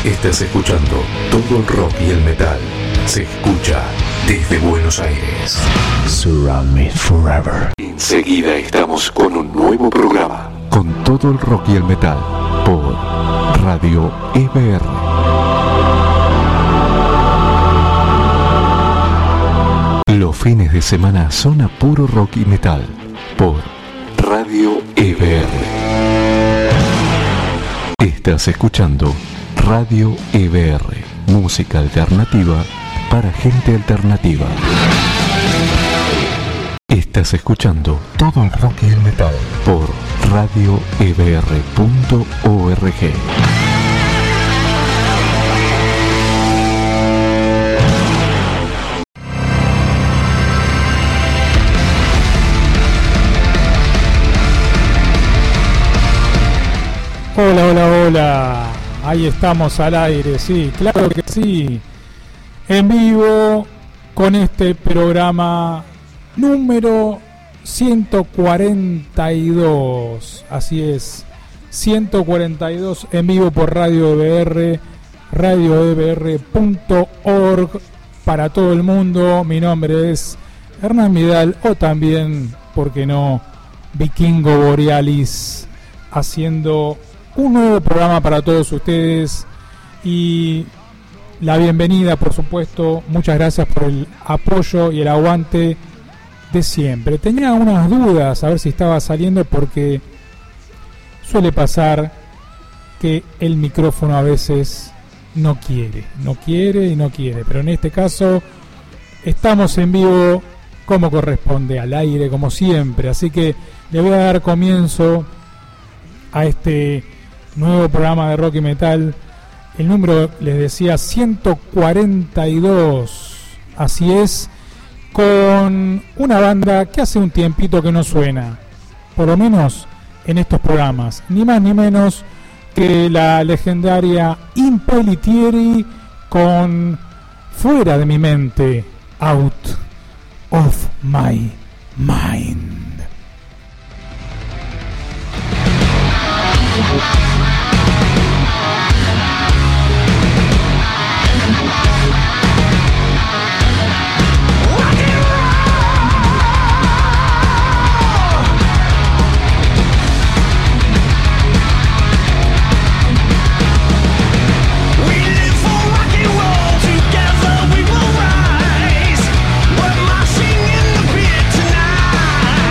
Estás escuchando todo el rock y el metal. Se escucha desde Buenos Aires. Surround me forever. Enseguida estamos con un nuevo programa. Con todo el rock y el metal. Por Radio EBR. Los fines de semana son a puro rock y metal. Por Radio EBR. Estás escuchando Radio EBR, música alternativa para gente alternativa. Estás escuchando todo el rock y el metal por radioebr.org. Hola, hola, hola. Ahí estamos al aire, sí, claro que sí. En vivo con este programa número 142. Así es, 142 en vivo por Radio EBR, radioebr.org para todo el mundo. Mi nombre es Hernán Vidal, o también, ¿por qué no?, Vikingo Borealis, haciendo un nuevo programa para todos ustedes y la bienvenida, por supuesto. Muchas gracias por el apoyo y el aguante de siempre. Tenía unas dudas a ver si estaba saliendo, porque suele pasar que el micrófono a veces no quiere, pero en este caso estamos en vivo como corresponde, al aire como siempre, así que le voy a dar comienzo a este nuevo programa de rock y metal, el número, les decía, 142, así es, con una banda que hace un tiempito que no suena, por lo menos en estos programas, ni más ni menos que la legendaria Impellitteri con Fuera de mi mente, Out of my mind. We're marching in the pit tonight.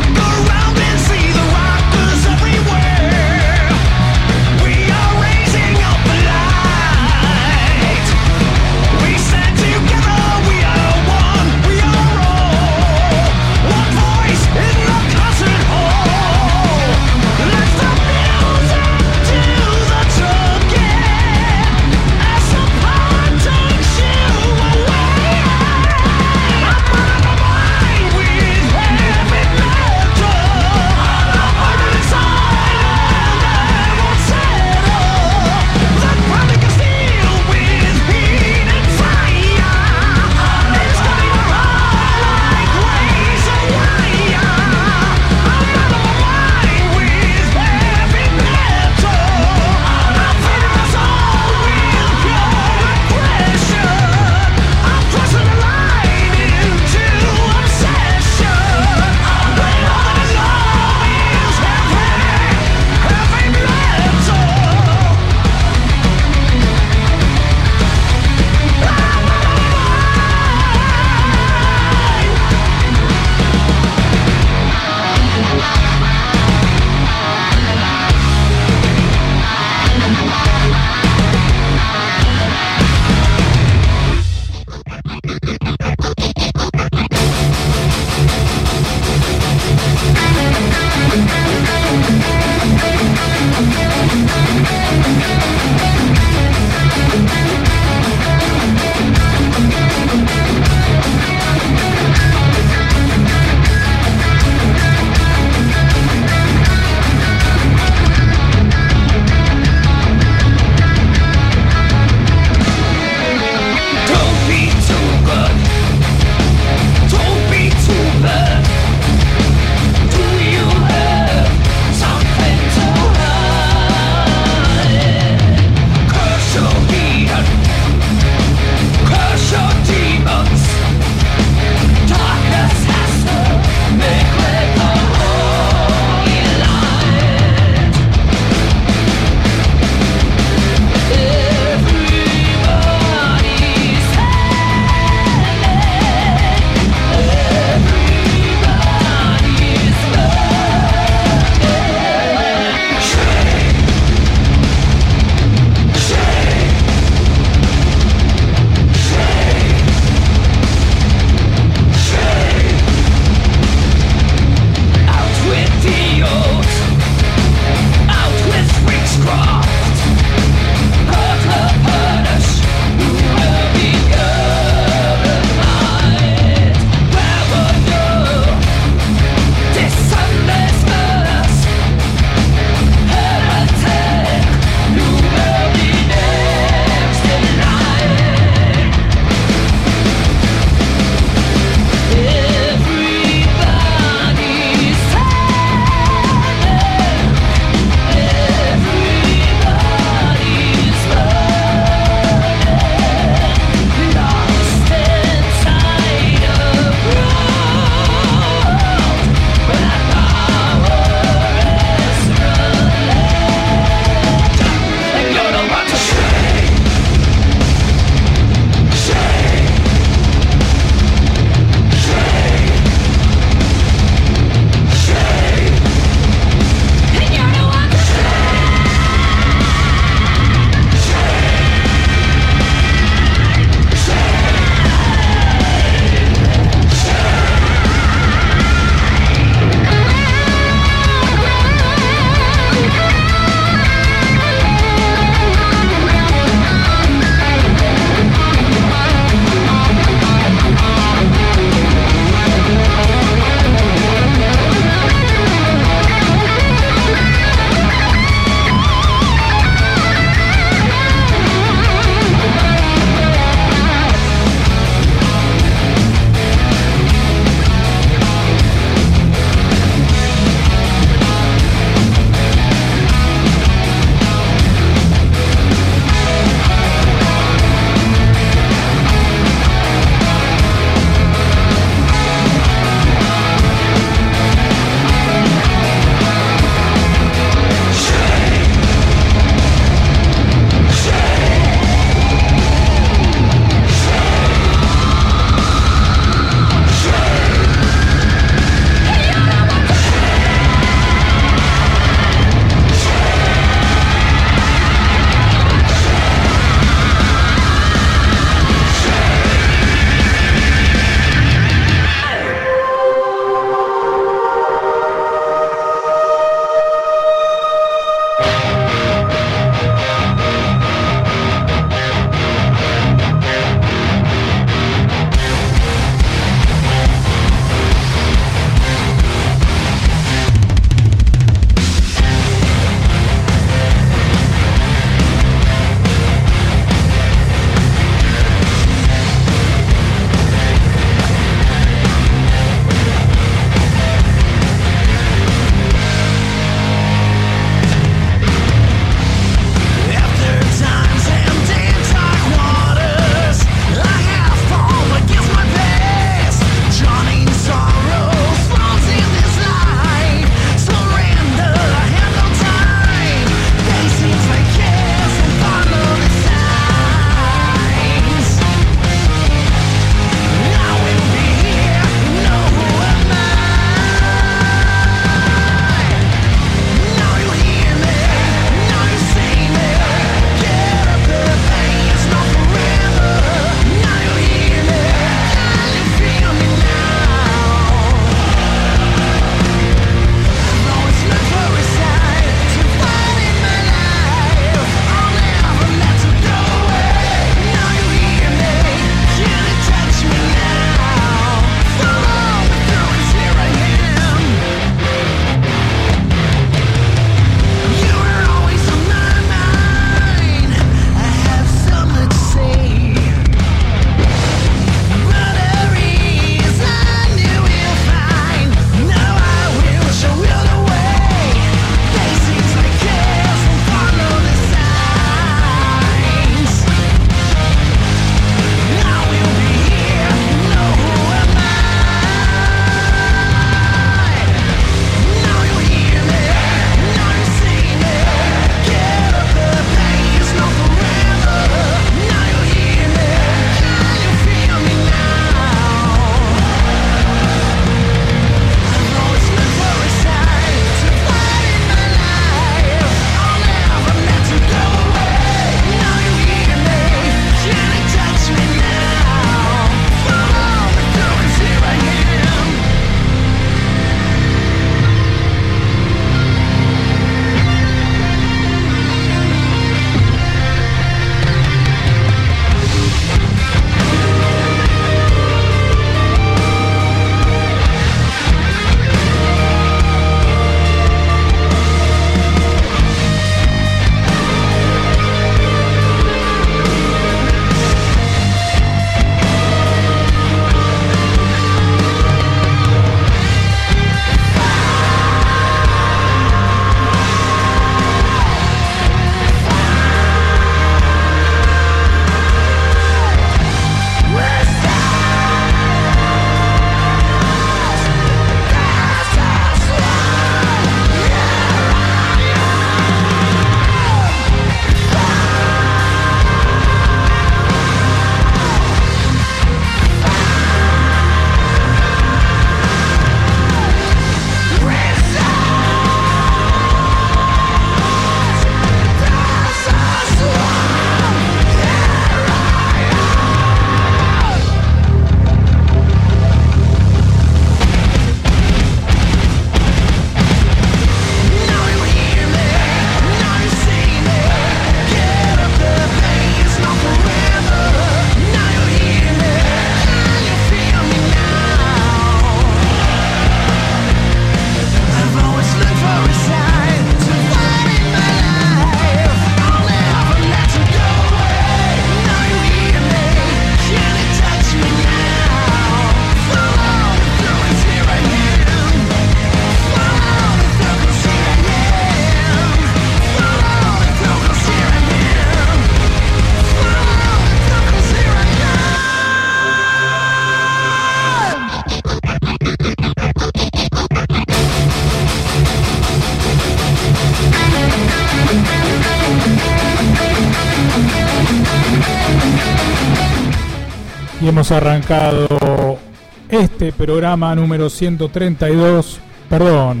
Y hemos arrancado este programa número 142, perdón,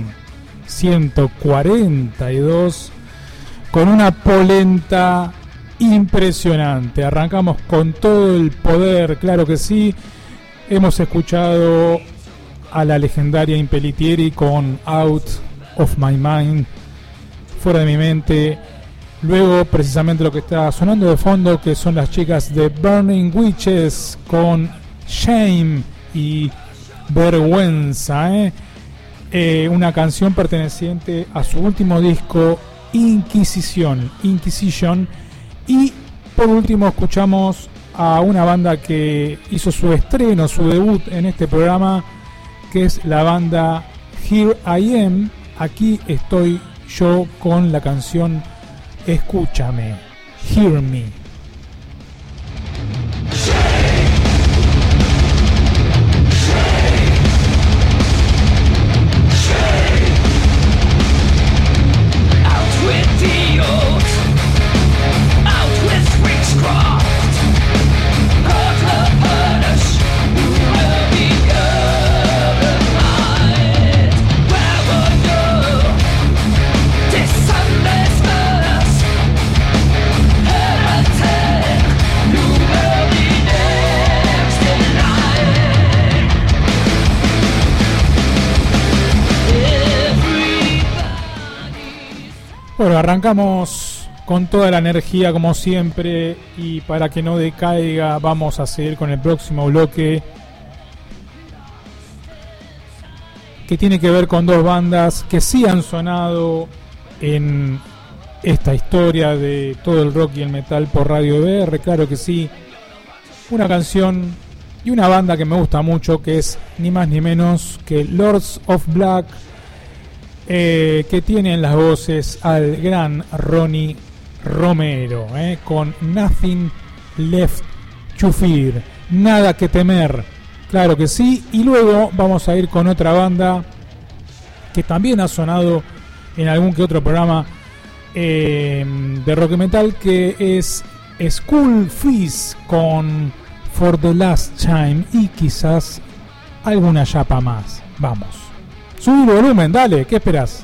142, con una polenta impresionante. Arrancamos con todo el poder, claro que sí. Hemos escuchado a la legendaria Impellitteri con Out of My Mind, fuera de mi mente. Luego precisamente lo que está sonando de fondo, que son las chicas de Burning Witches con Shame y Vergüenza, una canción perteneciente a su último disco Inquisition. Y por último escuchamos a una banda que hizo su estreno, su debut en este programa, que es la banda Here I Am. Aquí estoy yo con la canción Escúchame, Hear Me. Bueno, arrancamos con toda la energía como siempre, y para que no decaiga vamos a seguir con el próximo bloque, que tiene que ver con dos bandas que sí han sonado en esta historia de todo el rock y el metal por Radio EBR, claro que sí. Una canción y una banda que me gusta mucho, que es ni más ni menos que Lords of Black, que tiene en las voces al gran Ronnie Romero, con Nothing Left to Fear, nada que temer, claro que sí. Y luego vamos a ir con otra banda que también ha sonado en algún que otro programa de rock y metal, que es Skull Fizz con For the Last Time, y quizás alguna chapa más. Vamos. Subí el volumen, dale, ¿qué esperás?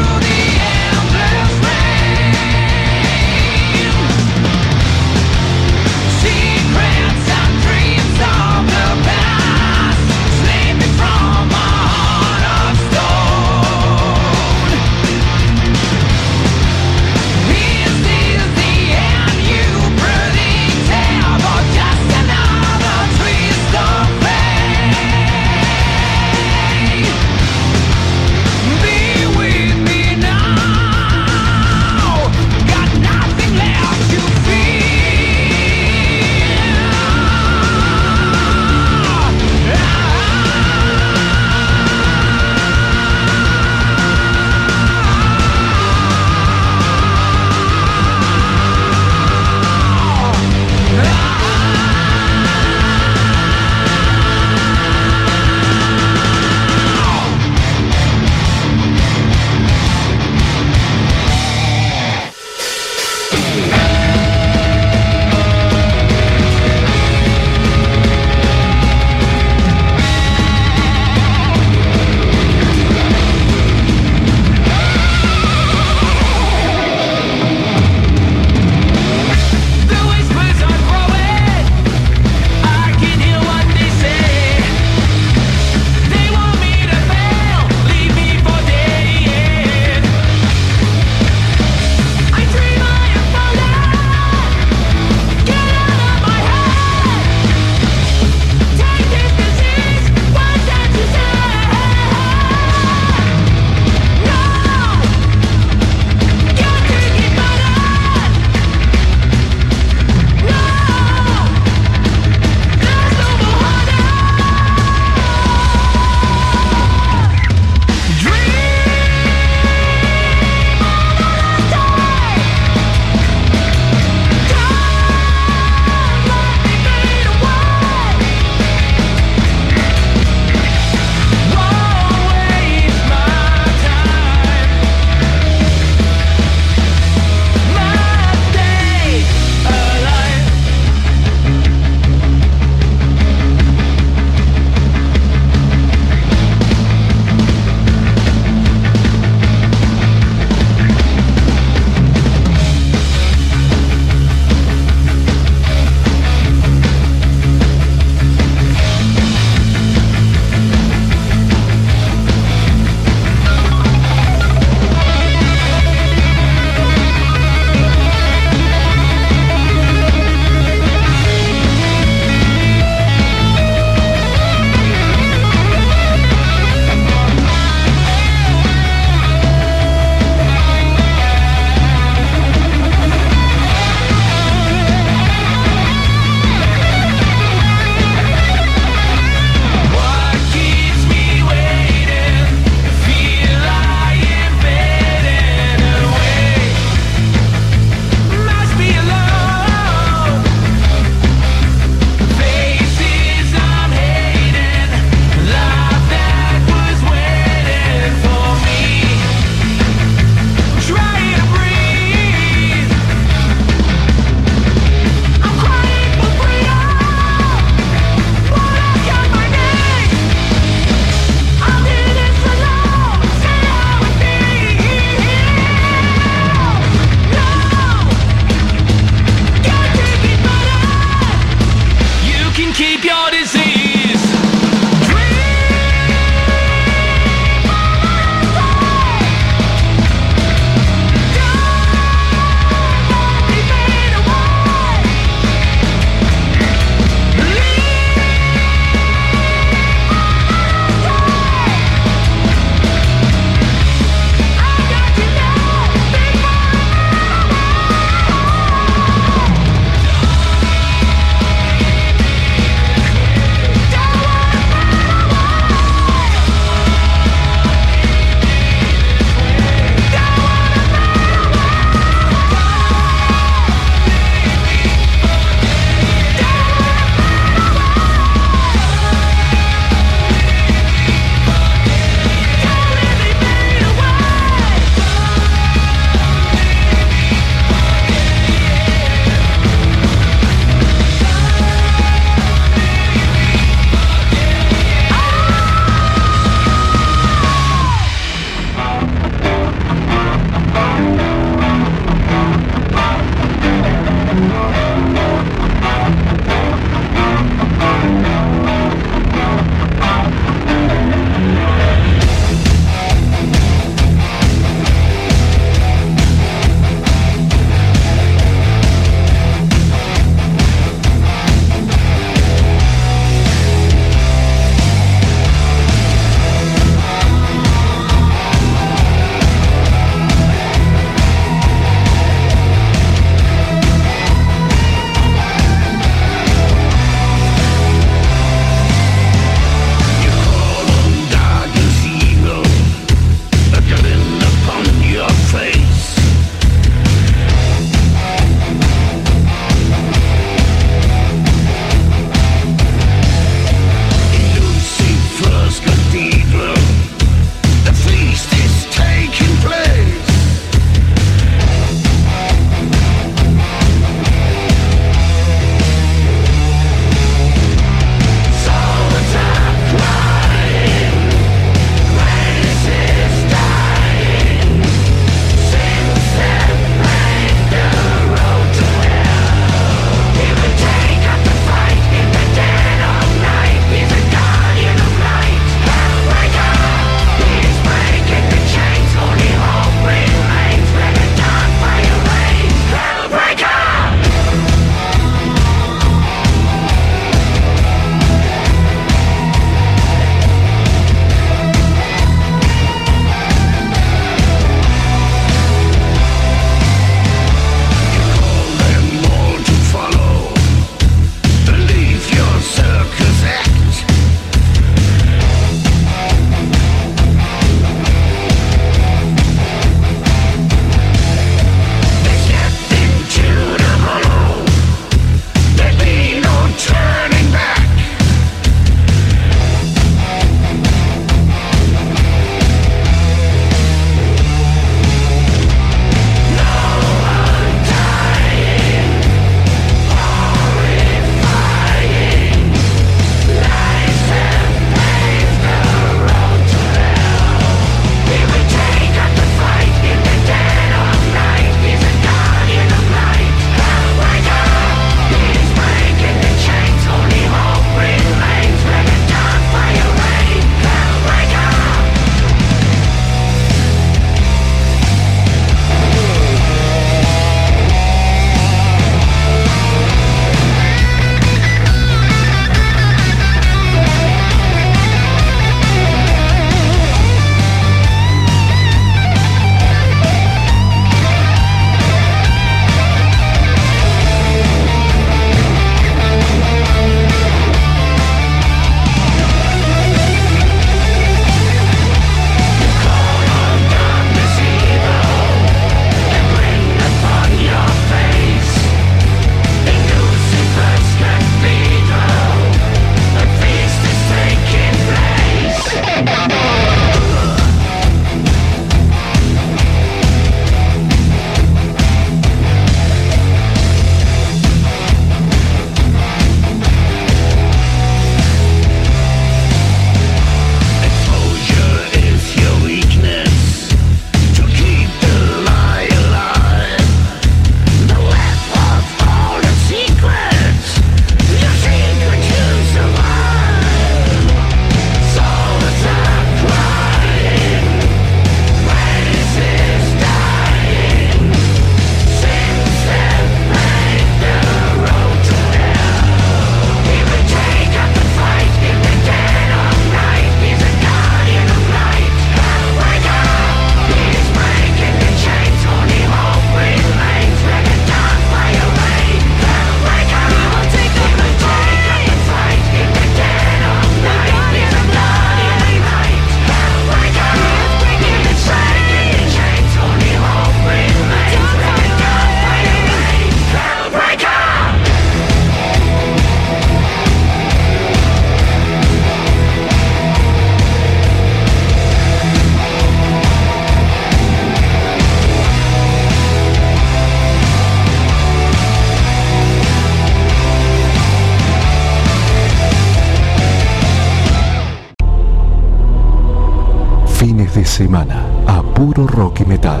semana a puro rock y metal.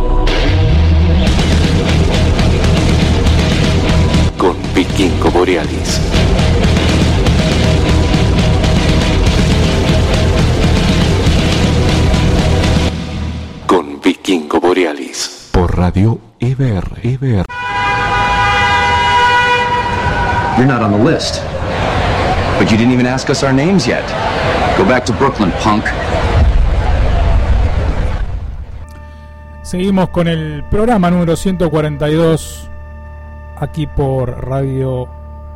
Con Vikingo Borealis. Con Vikingo Borealis. Por Radio EBR. You're not on the list. But you didn't even ask us our names yet. Go back to Brooklyn, punk. Seguimos con el programa número 142 aquí por Radio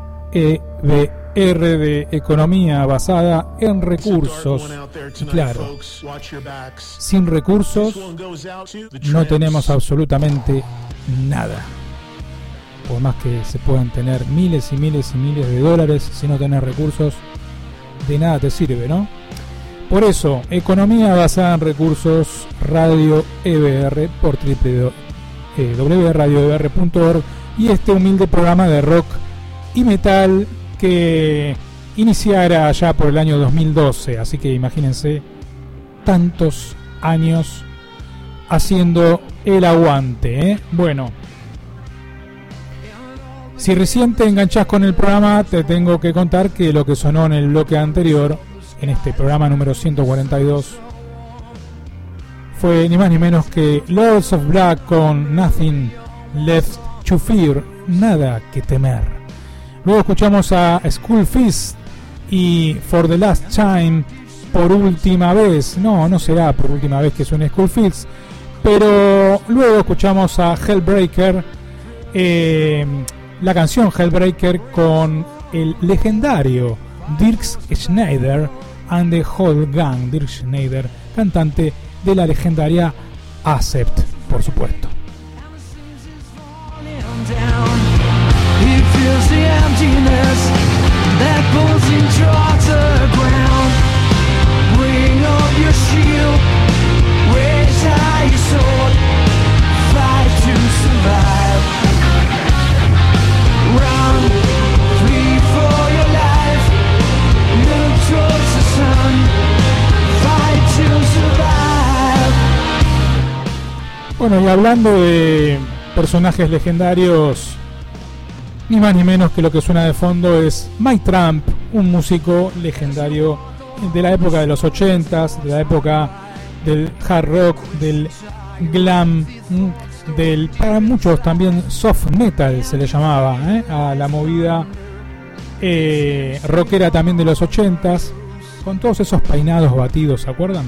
EBR de economía basada en recursos. Y claro, sin recursos no tenemos absolutamente nada. Por más que se puedan tener miles y miles y miles de dólares, si no tenés recursos, de nada te sirve, ¿no? Por eso, economía basada en recursos, Radio EBR por www.radioebr.org y este humilde programa de rock y metal que iniciara allá por el año 2012. Así que imagínense tantos años haciendo el aguante, ¿eh? Bueno, si recién te enganchás con el programa, te tengo que contar que lo que sonó en el bloque anterior, en este programa número 142, fue ni más ni menos que Lords of Black con Nothing Left to Fear, nada que temer. Luego escuchamos a Skull Fist y For the Last Time, por última vez. No será por última vez que suene Skull Fist, pero luego escuchamos a Hellbreaker, la canción Hellbreaker con el legendario Dirk Schneider and the Whole Gang. Dirk Schneider, cantante de la legendaria Accept, por supuesto. Run, flee for your life, look towards the sun, fight to survive. Bueno, y hablando de personajes legendarios, ni más ni menos que lo que suena de fondo es Mike Tramp, un músico legendario de la época de los 80s, de la época del hard rock, del glam, del, para muchos también soft metal se le llamaba, a la movida rockera también de los 80s, con todos esos peinados batidos, ¿se acuerdan?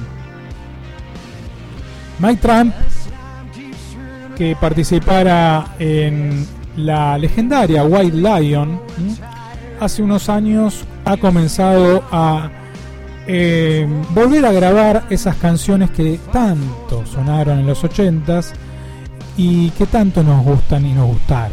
Mike Tramp, que participara en la legendaria White Lion, hace unos años ha comenzado a volver a grabar esas canciones que tanto sonaron en los 80s y que tanto nos gustan y nos gustaron.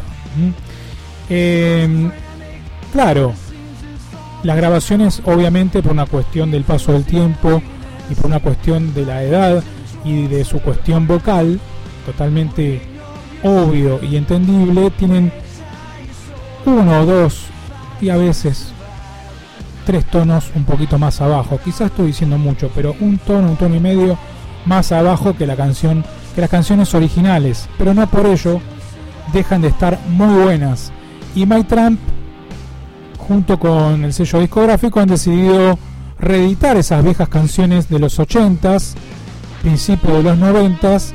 Claro, las grabaciones, obviamente, por una cuestión del paso del tiempo y por una cuestión de la edad y de su cuestión vocal, totalmente obvio y entendible, tienen 1 o 2 y a veces 3 tonos un poquito más abajo. Quizás estoy diciendo mucho, pero un tono y medio más abajo que la canción, que las canciones originales, pero no por ello dejan de estar muy buenas. Y Mike Tramp, junto con el sello discográfico, han decidido reeditar esas viejas canciones de los 80s, principios de los 90s,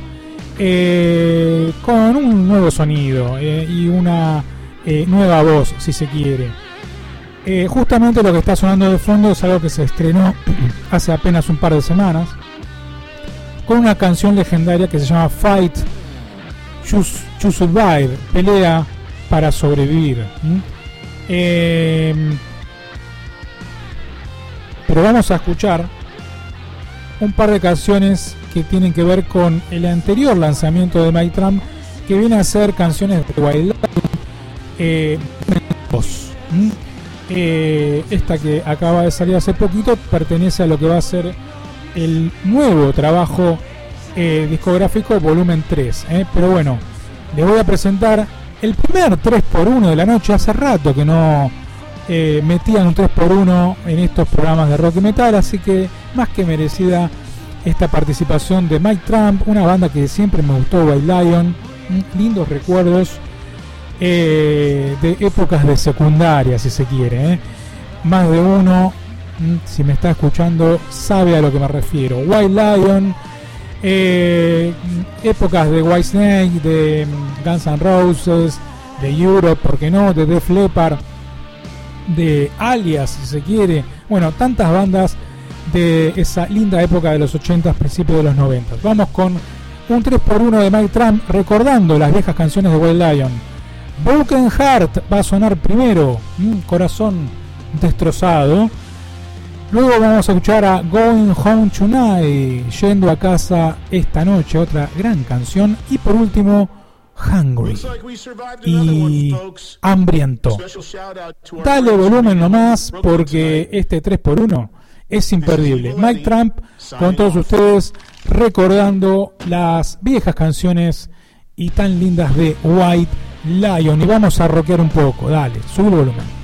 con un nuevo sonido y una nueva voz, si se quiere. Justamente lo que está sonando de fondo es algo que se estrenó hace apenas un par de semanas, con una canción legendaria que se llama Fight to Survive, pelea para sobrevivir. Pero vamos a escuchar un par de canciones que tienen que ver con el anterior lanzamiento de Mike Tramp, que viene a ser canciones de Wild esta que acaba de salir hace poquito pertenece a lo que va a ser el nuevo trabajo discográfico volumen 3, pero bueno, les voy a presentar el primer 3x1 de la noche. Hace rato que no metían un 3x1 en estos programas de rock y metal, así que más que merecida esta participación de Mike Tramp, una banda que siempre me gustó, White Lion, lindos recuerdos de épocas de secundaria, si se quiere. Más de uno, si me está escuchando, sabe a lo que me refiero. White Lion, épocas de Whitesnake, de Guns N' Roses, de Europe, ¿por qué no?, de Def Leppard, de Alias, si se quiere. Bueno, tantas bandas de esa linda época de los 80s, principios de los 90. Vamos con un 3x1 de Mike Tramp, recordando las viejas canciones de White Lion. Broken Heart va a sonar primero, corazón destrozado. Luego vamos a escuchar a Going Home Tonight, yendo a casa esta noche, otra gran canción. Y por último, Hungry y hambriento. Dale volumen nomás, porque este 3x1 es imperdible. Mike Tramp con todos ustedes, recordando las viejas canciones y tan lindas de White Lion. Y vamos a rockear un poco, dale, sube el volumen.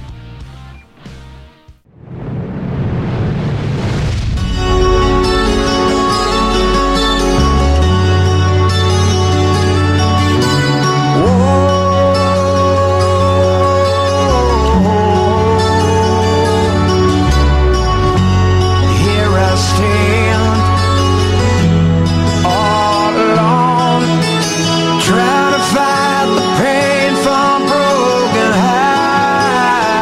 Trying to fight the pain from broken hearts.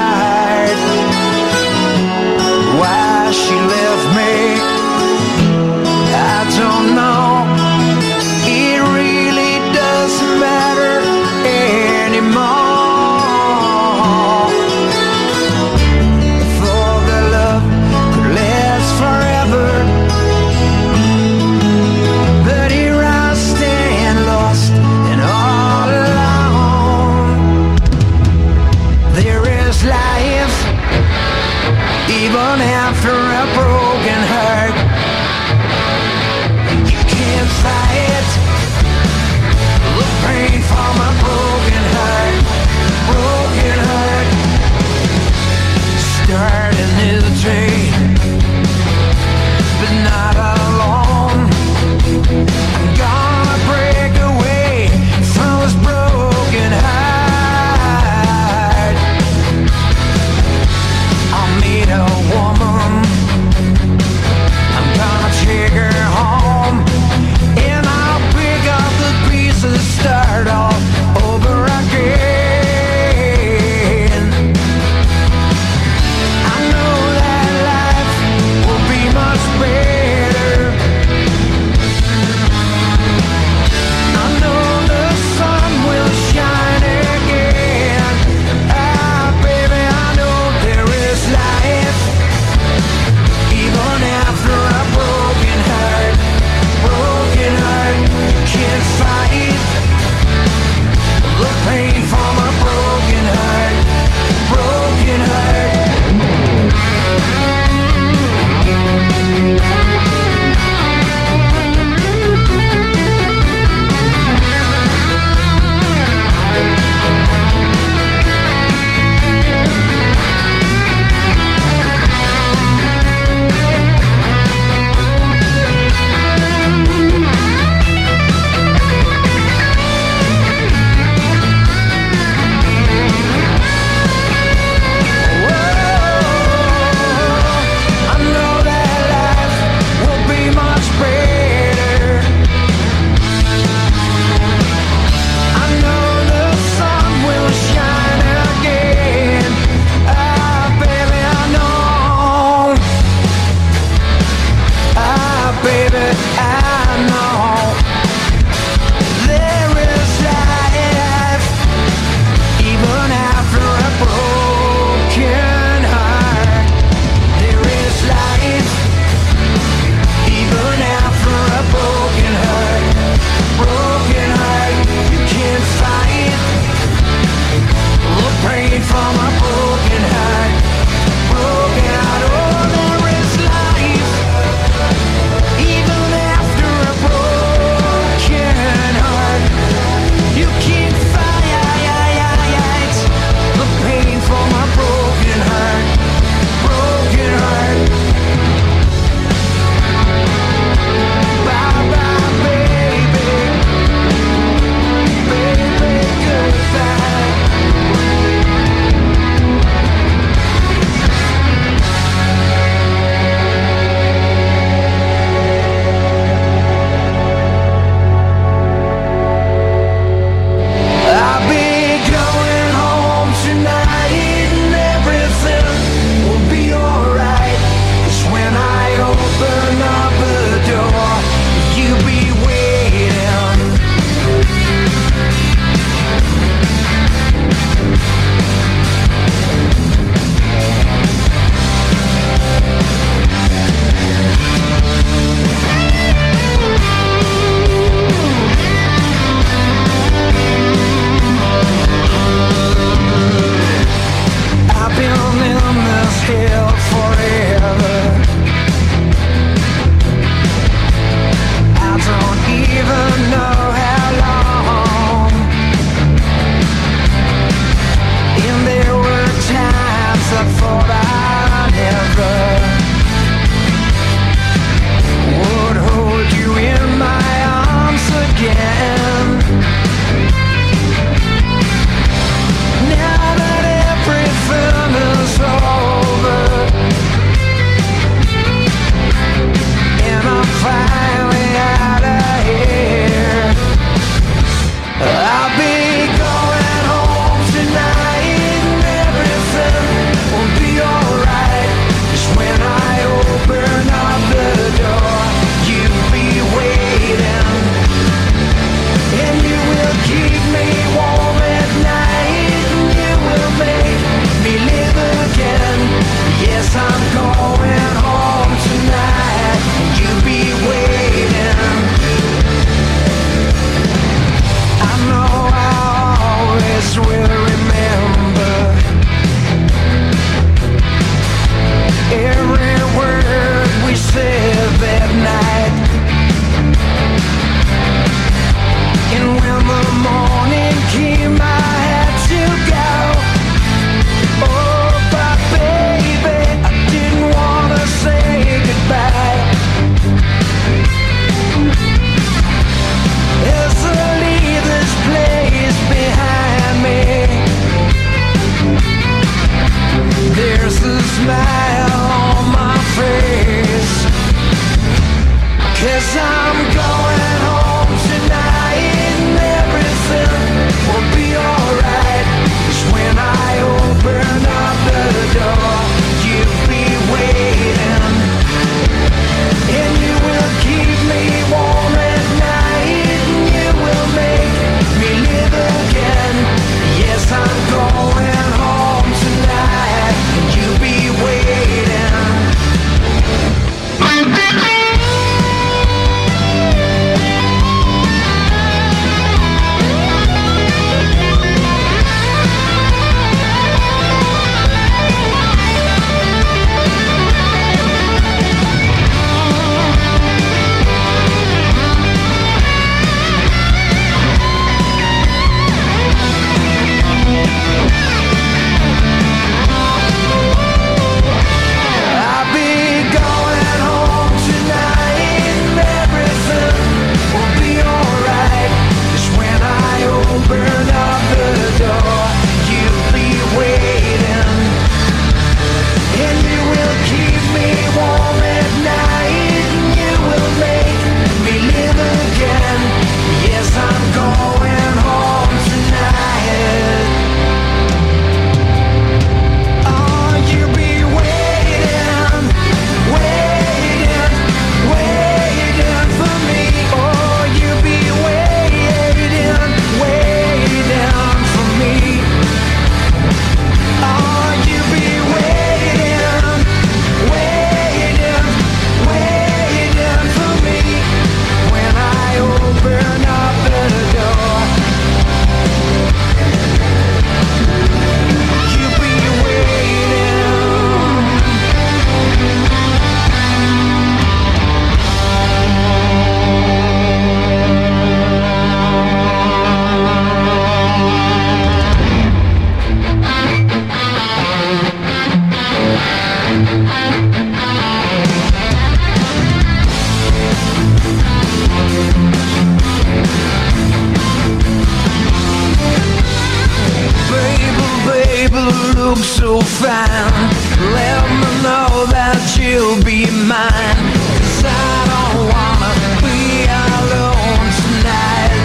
find. Let me know that you'll be mine, 'cause I don't wanna be alone tonight.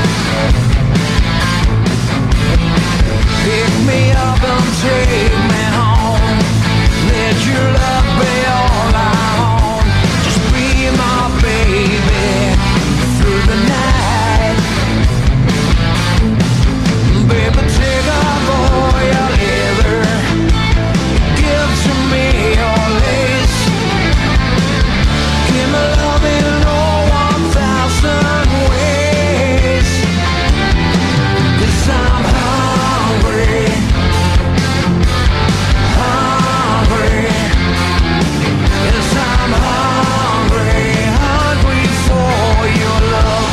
Pick me up and take me home. Let your love be all I own. Just be my baby through the night. Baby, take off all your leather. Give to me your lace. Give me love in 1,000 ways. 'Cause I'm hungry. Hungry. Yes, I'm hungry. Hungry for your love.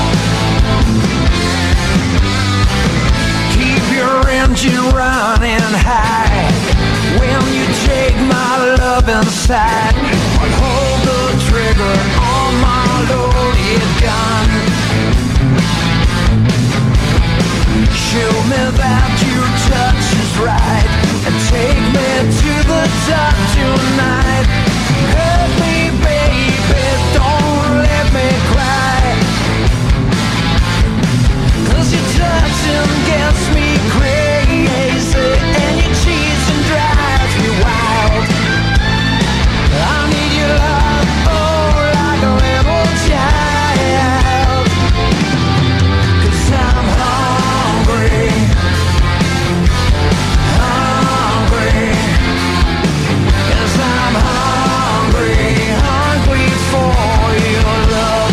Keep your engine running high when you take my love inside. Hold the trigger on my loaded gun. Show me that your touch is right, and take me to the top tonight. Hurt me, baby, don't let me cry, 'cause your touching gets me crazy, and your teasing drives me wild. I need your love, oh, like a little child, 'cause I'm hungry. Hungry. Yes, I'm hungry. Hungry for your love.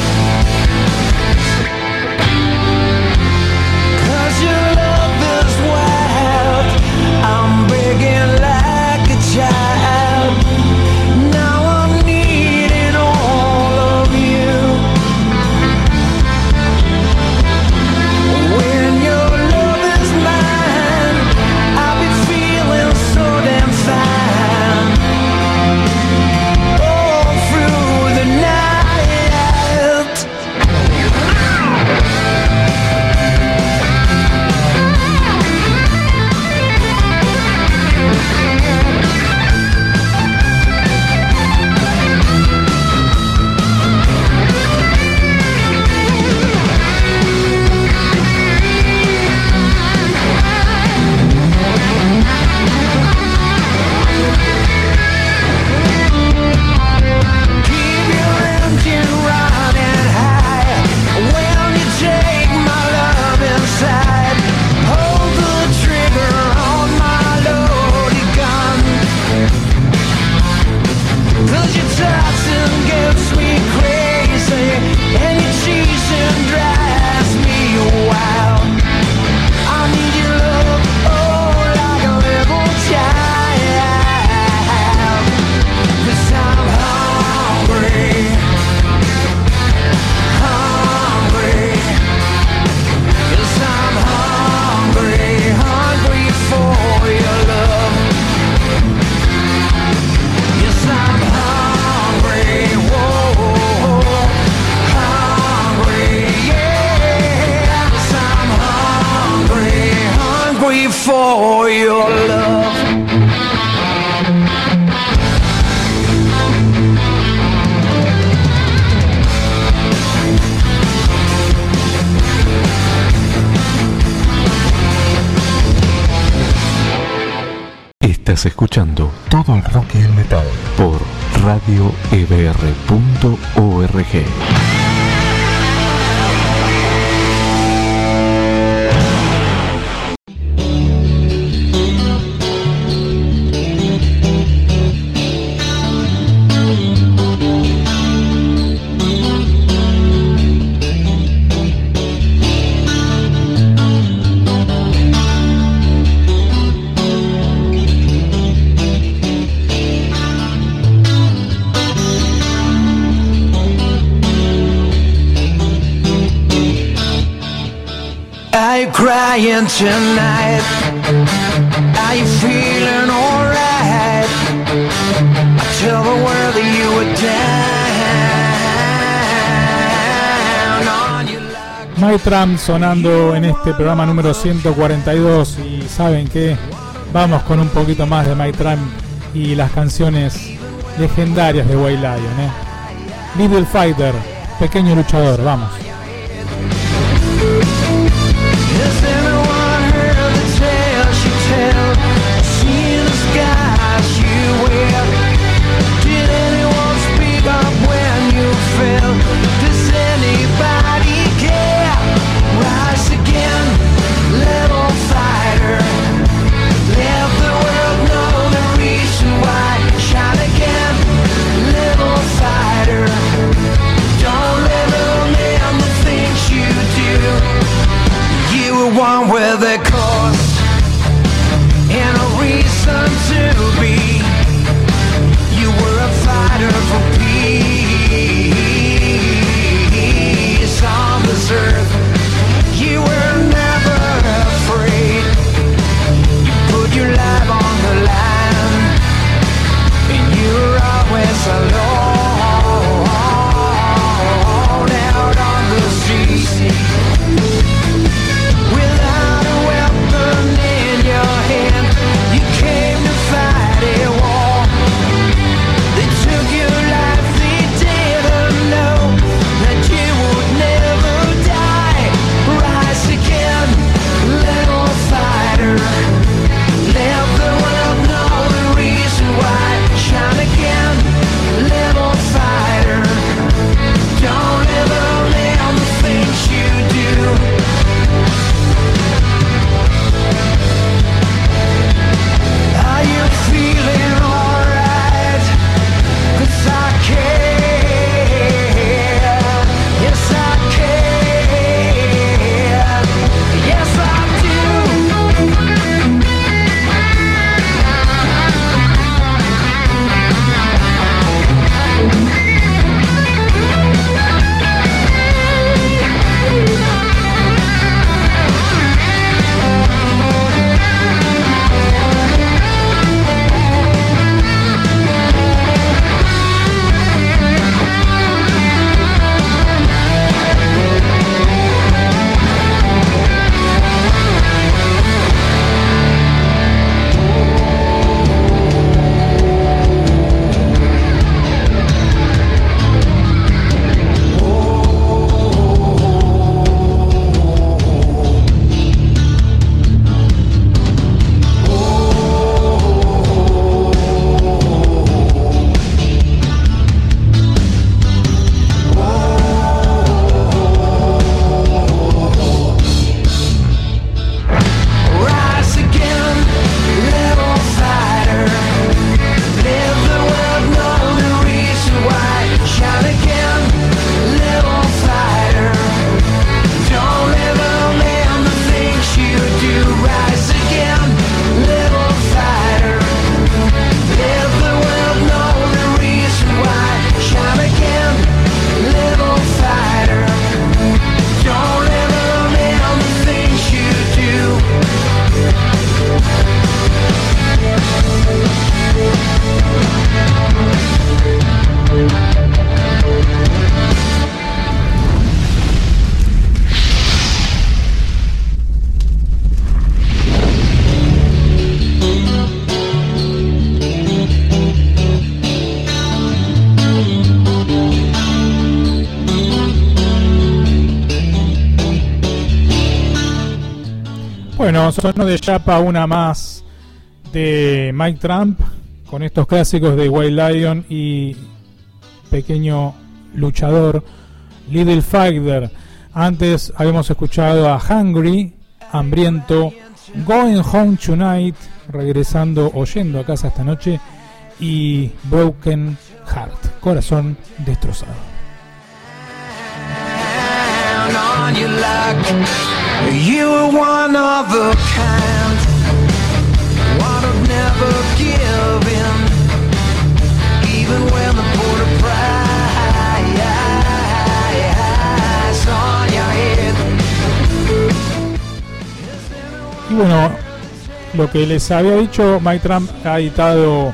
'Cause your love is wild. I'm begging like a child. Now I'm needing all of you. When your love is mine, I'll be feeling so damn fine. All through the night. Keep your engine running high when you take my love inside. Hold the trigger on my loaded gun, 'cause your touching gets me crazy, and your teasing drives me wild. I need your love, oh, like a little child, 'cause I'm hungry. Hungry. Yes, I'm hungry. Hungry for your love. Yes, I'm hungry. Whoa. Hungry. Yeah. Yes, I'm hungry. Hungry for your love. Estás escuchando todo el rock y el metal por radioebr.org. Are you crying tonight? Are you feeling alright? I tell the world that you were down on your luck. My Tram sonando en este programa número 142. Y saben que vamos con un poquito más de My Tram y las canciones legendarias de White Lion, Little Fighter, pequeño luchador, vamos. One with a cause and a reason to be. You were a fighter for peace on this earth. You were never afraid. You put your life on the line, and you were always alone out on the streets. Bueno, sonó de chapa una más de Mike Tramp con estos clásicos de White Lion y pequeño luchador Little Fighter. Antes habíamos escuchado a Hungry, hambriento, Going Home Tonight, regresando o yendo a casa esta noche, y Broken Heart, corazón destrozado. On your luck, you were one of a kind, one of never giving, even when the border price on your head. Y bueno, lo que les había dicho, Mike Tramp ha editado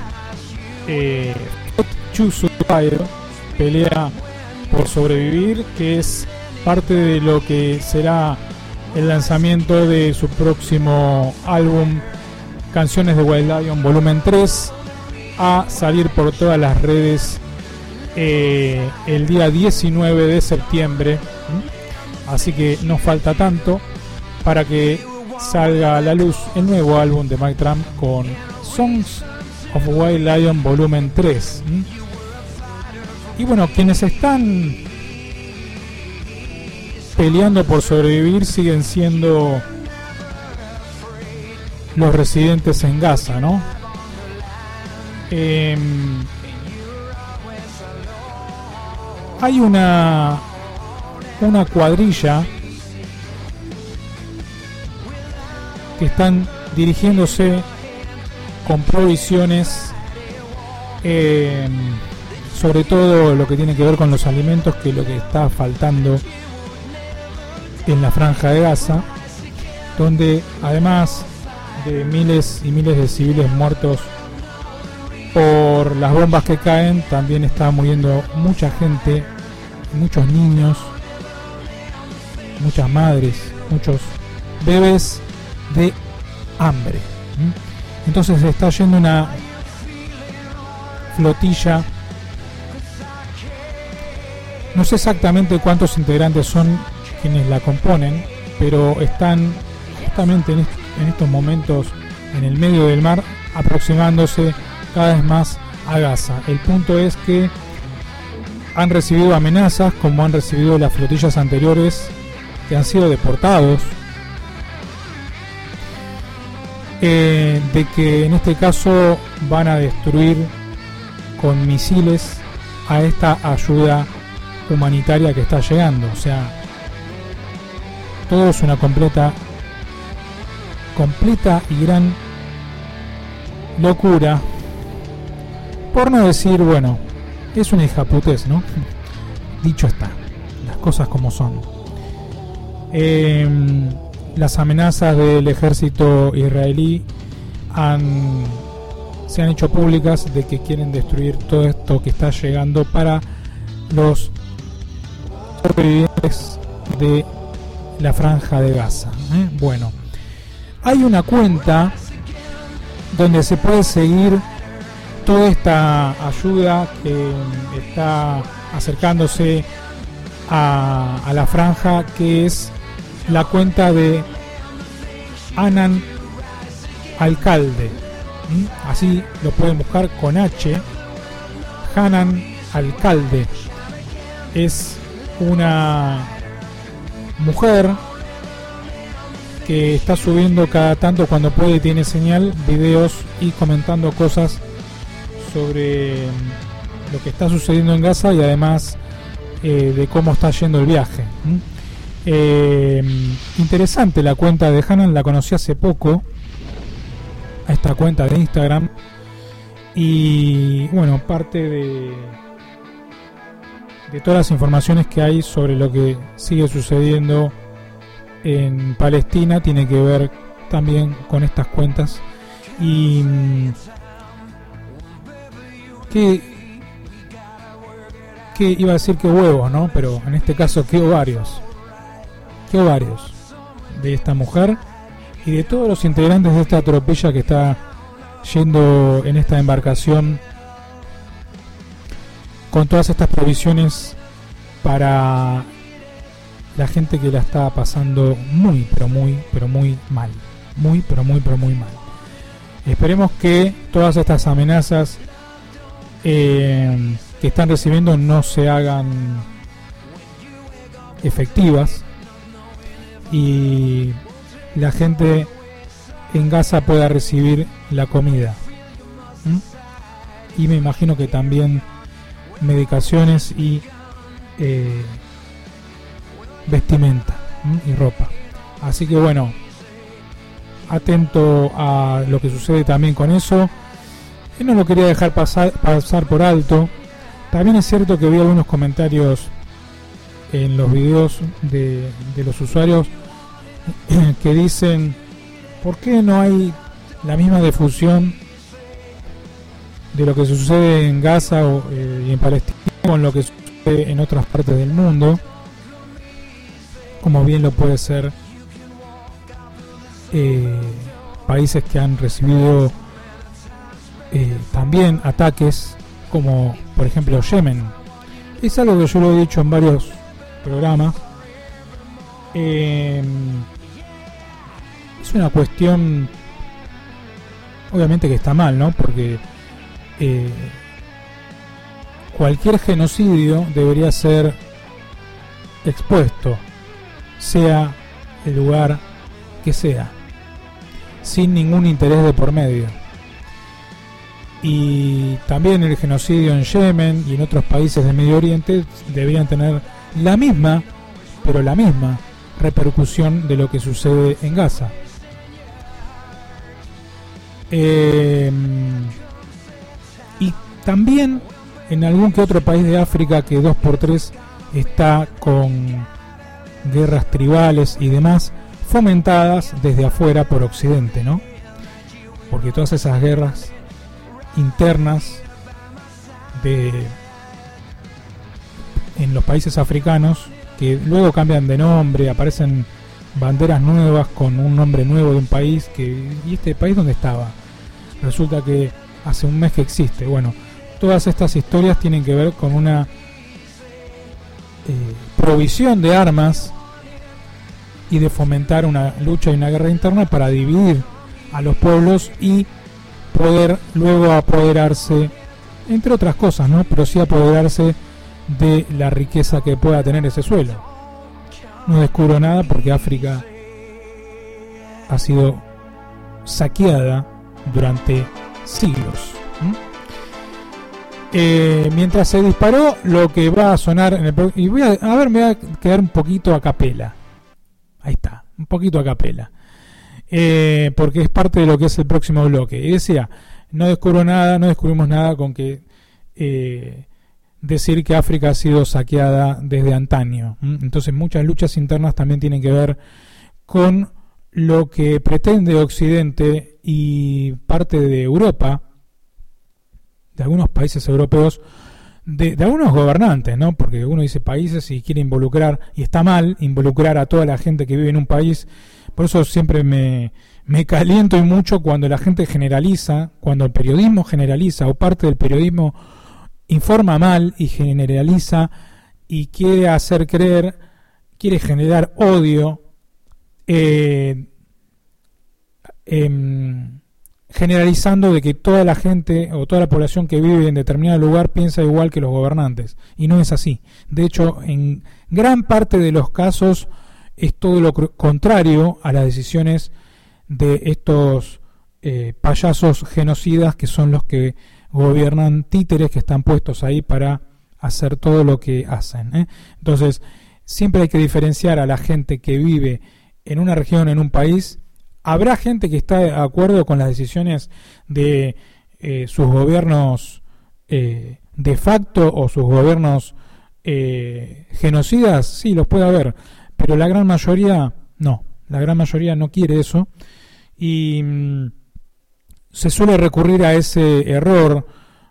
Choose Survive, pelea por sobrevivir, que es parte de lo que será el lanzamiento de su próximo álbum, Canciones de White Lion volumen 3. a salir por todas las redes el día 19 de septiembre. Así que no falta tanto para que salga a la luz el nuevo álbum de Mike Tramp con Songs of Wild Lion Volumen 3. Y bueno, quienes están peleando por sobrevivir siguen siendo los residentes en Gaza, ¿no? Hay una cuadrilla que están dirigiéndose con provisiones, sobre todo lo que tiene que ver con los alimentos, que es lo que está faltando en la Franja de Gaza, donde además de miles y miles de civiles muertos por las bombas que caen, también está muriendo mucha gente, muchos niños, muchas madres, muchos bebés de hambre. Entonces está yendo una flotilla, no sé exactamente cuántos integrantes son quienes la componen, pero están justamente en estos momentos en el medio del mar, aproximándose cada vez más a Gaza. El punto es que han recibido amenazas, como han recibido las flotillas anteriores, que han sido deportados, de que en este caso van a destruir con misiles a esta ayuda humanitaria que está llegando. O sea, todo es una completa y gran locura, por no decir, bueno, es una hijaputez, ¿no? Dicho está, las cosas como son. Las amenazas del ejército israelí se han hecho públicas de que quieren destruir todo esto que está llegando para los sobrevivientes de la Franja de Gaza. Bueno, hay una cuenta donde se puede seguir toda esta ayuda que está acercándose a la franja, que es la cuenta de Hanan Alcalde. Así lo pueden buscar con H. Hanan Alcalde es una mujer que está subiendo cada tanto, cuando puede y tiene señal, videos y comentando cosas sobre lo que está sucediendo en Gaza, y además de cómo está yendo el viaje. Interesante la cuenta de Hanan, la conocí hace poco, a esta cuenta de Instagram, y bueno, parte de todas las informaciones que hay sobre lo que sigue sucediendo en Palestina tiene que ver también con estas cuentas. Y que iba a decir que huevos, ¿no? Pero en este caso, qué ovarios de esta mujer y de todos los integrantes de esta tropilla que está yendo en esta embarcación con todas estas provisiones para la gente que la está pasando muy mal. Esperemos que todas estas amenazas que están recibiendo no se hagan efectivas y la gente en Gaza pueda recibir la comida. Y me imagino que también medicaciones y vestimenta y ropa. Así que bueno, atento a lo que sucede también con eso. Y no lo quería dejar pasar por alto. También es cierto que vi algunos comentarios en los videos de los usuarios que dicen: ¿por qué no hay la misma difusión de lo que sucede en Gaza y en Palestina con lo que sucede en otras partes del mundo? Como bien lo puede ser países que han recibido también ataques como por ejemplo Yemen. Es algo que yo lo he dicho en varios programas. Es una cuestión obviamente que está mal, ¿no? Porque cualquier genocidio debería ser expuesto, sea el lugar que sea, sin ningún interés de por medio. Y también el genocidio en Yemen y en otros países del Medio Oriente deberían tener la misma, pero la misma repercusión de lo que sucede en Gaza. Y también en algún que otro país de África que 2x3 está con guerras tribales y demás fomentadas desde afuera por Occidente, ¿no? Porque todas esas guerras internas en los países africanos, que luego cambian de nombre, aparecen banderas nuevas con un nombre nuevo de un país, ¿y este país dónde estaba? Resulta que hace un mes que existe. Bueno, todas estas historias tienen que ver con una provisión de armas y de fomentar una lucha y una guerra interna para dividir a los pueblos y poder luego apoderarse, entre otras cosas, ¿no? Pero sí apoderarse de la riqueza que pueda tener ese suelo. No descubro nada porque África ha sido saqueada durante siglos. Mientras se disparó, lo que va a sonar en el y me voy a quedar un poquito a capela. Ahí está, un poquito a capela. Porque es parte de lo que es el próximo bloque. Y decía, no descubrimos nada con que decir que África ha sido saqueada desde antaño. Entonces muchas luchas internas también tienen que ver con lo que pretende Occidente y parte de Europa, de algunos países europeos, de algunos gobernantes, ¿no? Porque uno dice países y quiere involucrar, y está mal involucrar a toda la gente que vive en un país. Por eso siempre me caliento y mucho cuando la gente generaliza, cuando el periodismo generaliza o parte del periodismo informa mal y generaliza y quiere hacer creer, quiere generar odio, generalizando de que toda la gente o toda la población que vive en determinado lugar piensa igual que los gobernantes, y no es así. De hecho, en gran parte de los casos es todo lo contrario a las decisiones de estos payasos genocidas, que son los que gobiernan, títeres que están puestos ahí para hacer todo lo que hacen. Entonces, siempre hay que diferenciar a la gente que vive en una región, en un país. Habrá gente que está de acuerdo con las decisiones de sus gobiernos de facto o sus gobiernos genocidas, sí, los puede haber, pero la gran mayoría no. La gran mayoría no quiere eso y se suele recurrir a ese error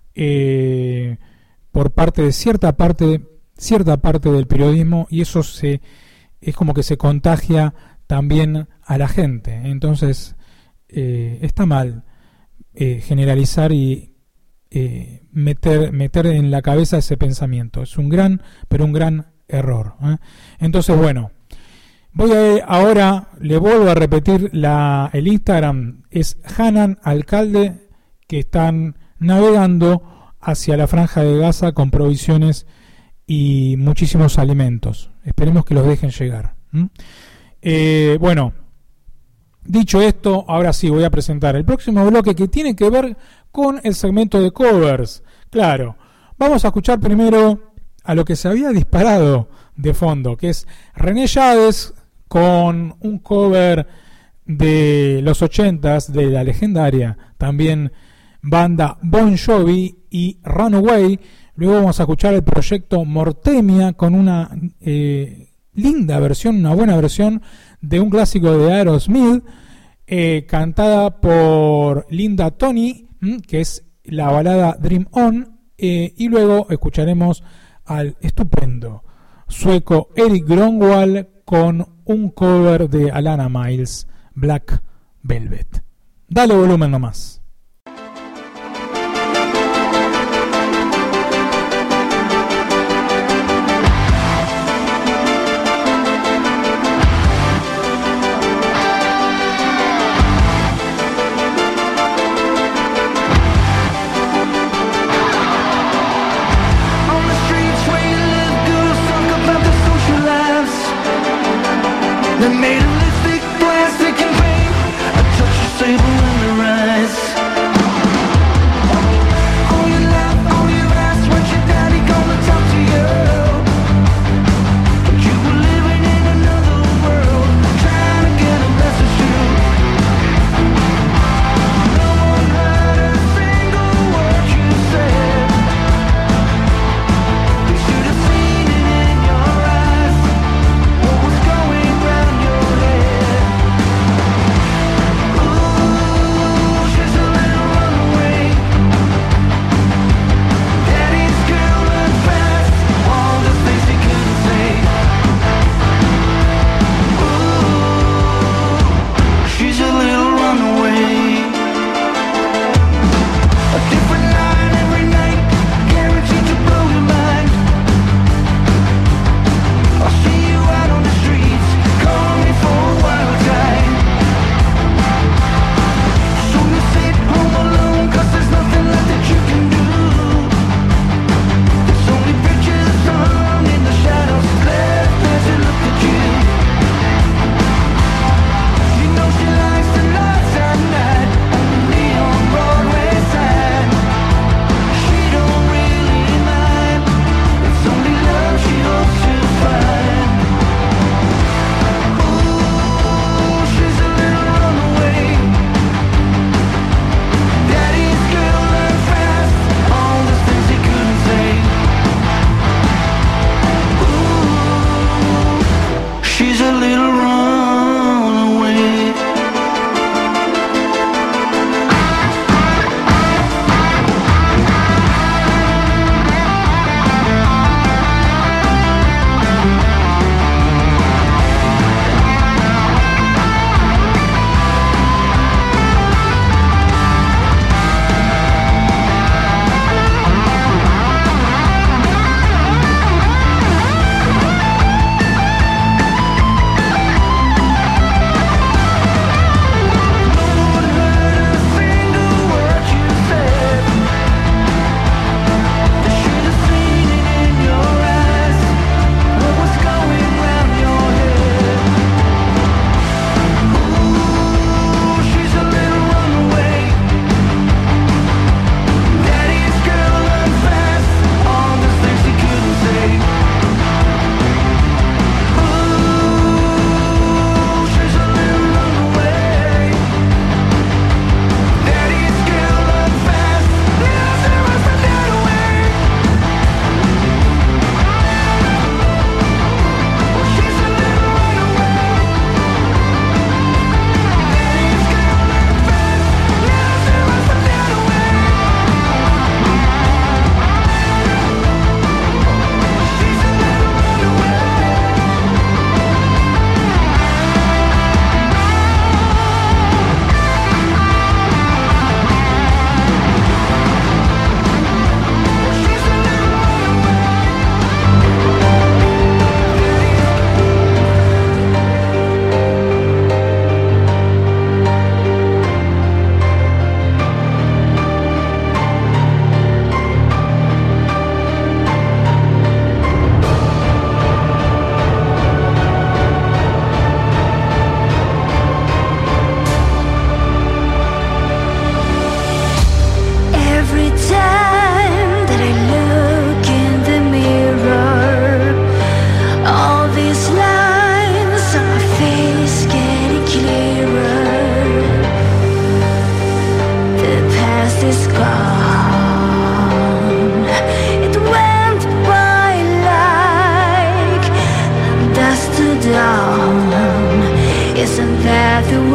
por parte de cierta parte del periodismo, y eso es como que se contagia también a la gente. Entonces está mal generalizar y meter en la cabeza ese pensamiento. Es un gran error. Entonces, bueno, ahora le vuelvo a repetir el Instagram, es Hanan Alcalde, que están navegando hacia la Franja de Gaza con provisiones y muchísimos alimentos. Esperemos que los dejen llegar. Bueno, dicho esto, ahora sí voy a presentar el próximo bloque, que tiene que ver con el segmento de covers. Claro, vamos a escuchar primero a lo que se había disparado de fondo, que es René Yades con un cover de los 80s de la legendaria también banda Bon Jovi y Runaway. Luego vamos a escuchar el proyecto Mortemia con una linda versión, una buena versión de un clásico de Aerosmith, cantada por Linda Tony, que es la balada Dream On, y luego escucharemos al estupendo sueco Eric Gronwall con un cover de Alana Miles, Black Velvet. Dale volumen nomás.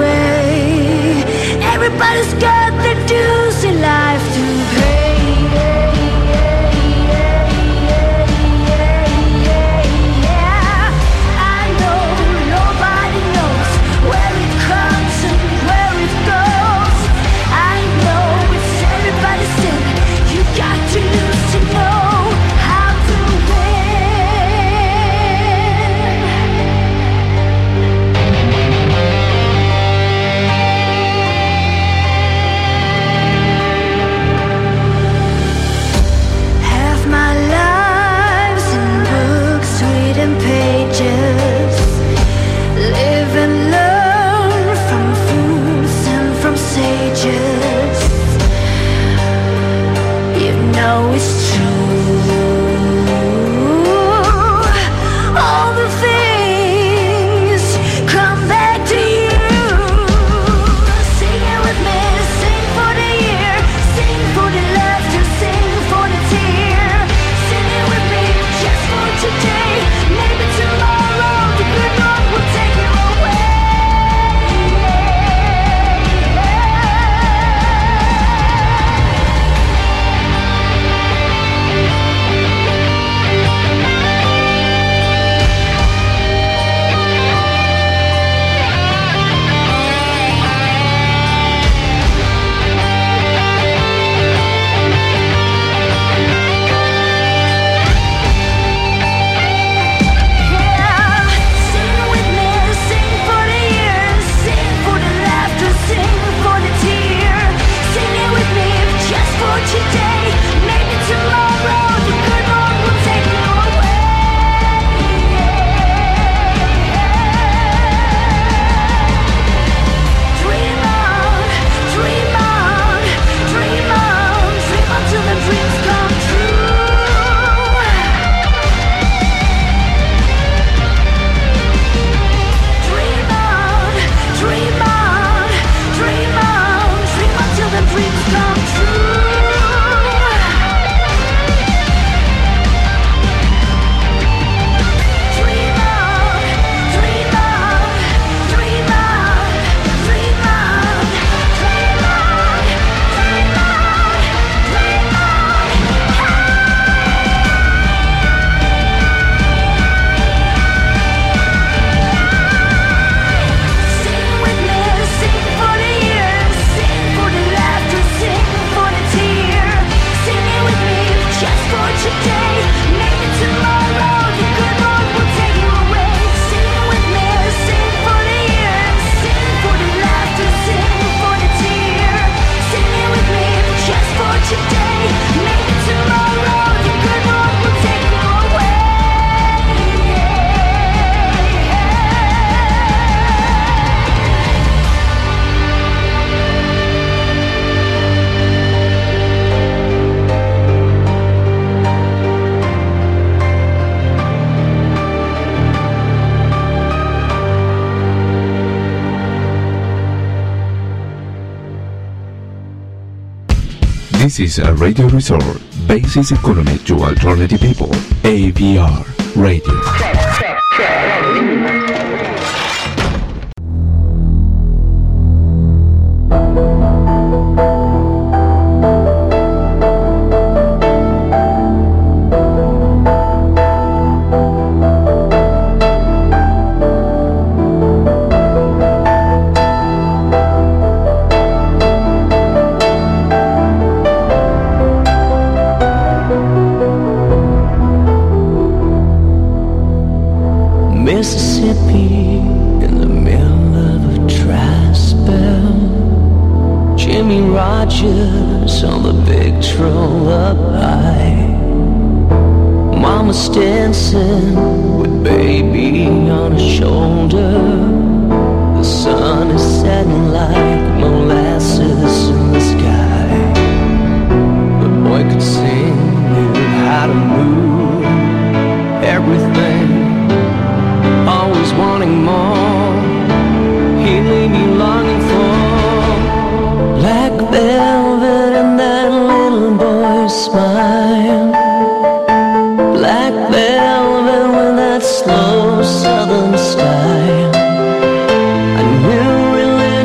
away. Everybody's got their dues in life to pay. This is a radio resort, Basis Economy to Alternative People, AVR Radio. Mississippi in the middle of a dry spell. Jimmy Rogers on the big troll up high. Mama's dancing with baby on her shoulder. The sun is setting like molasses in the sky. The boy could sing, knew how to move everything. Always wanting more, he'd leave me longing for black velvet and that little boy's smile. Black velvet with that slow southern style. I knew religion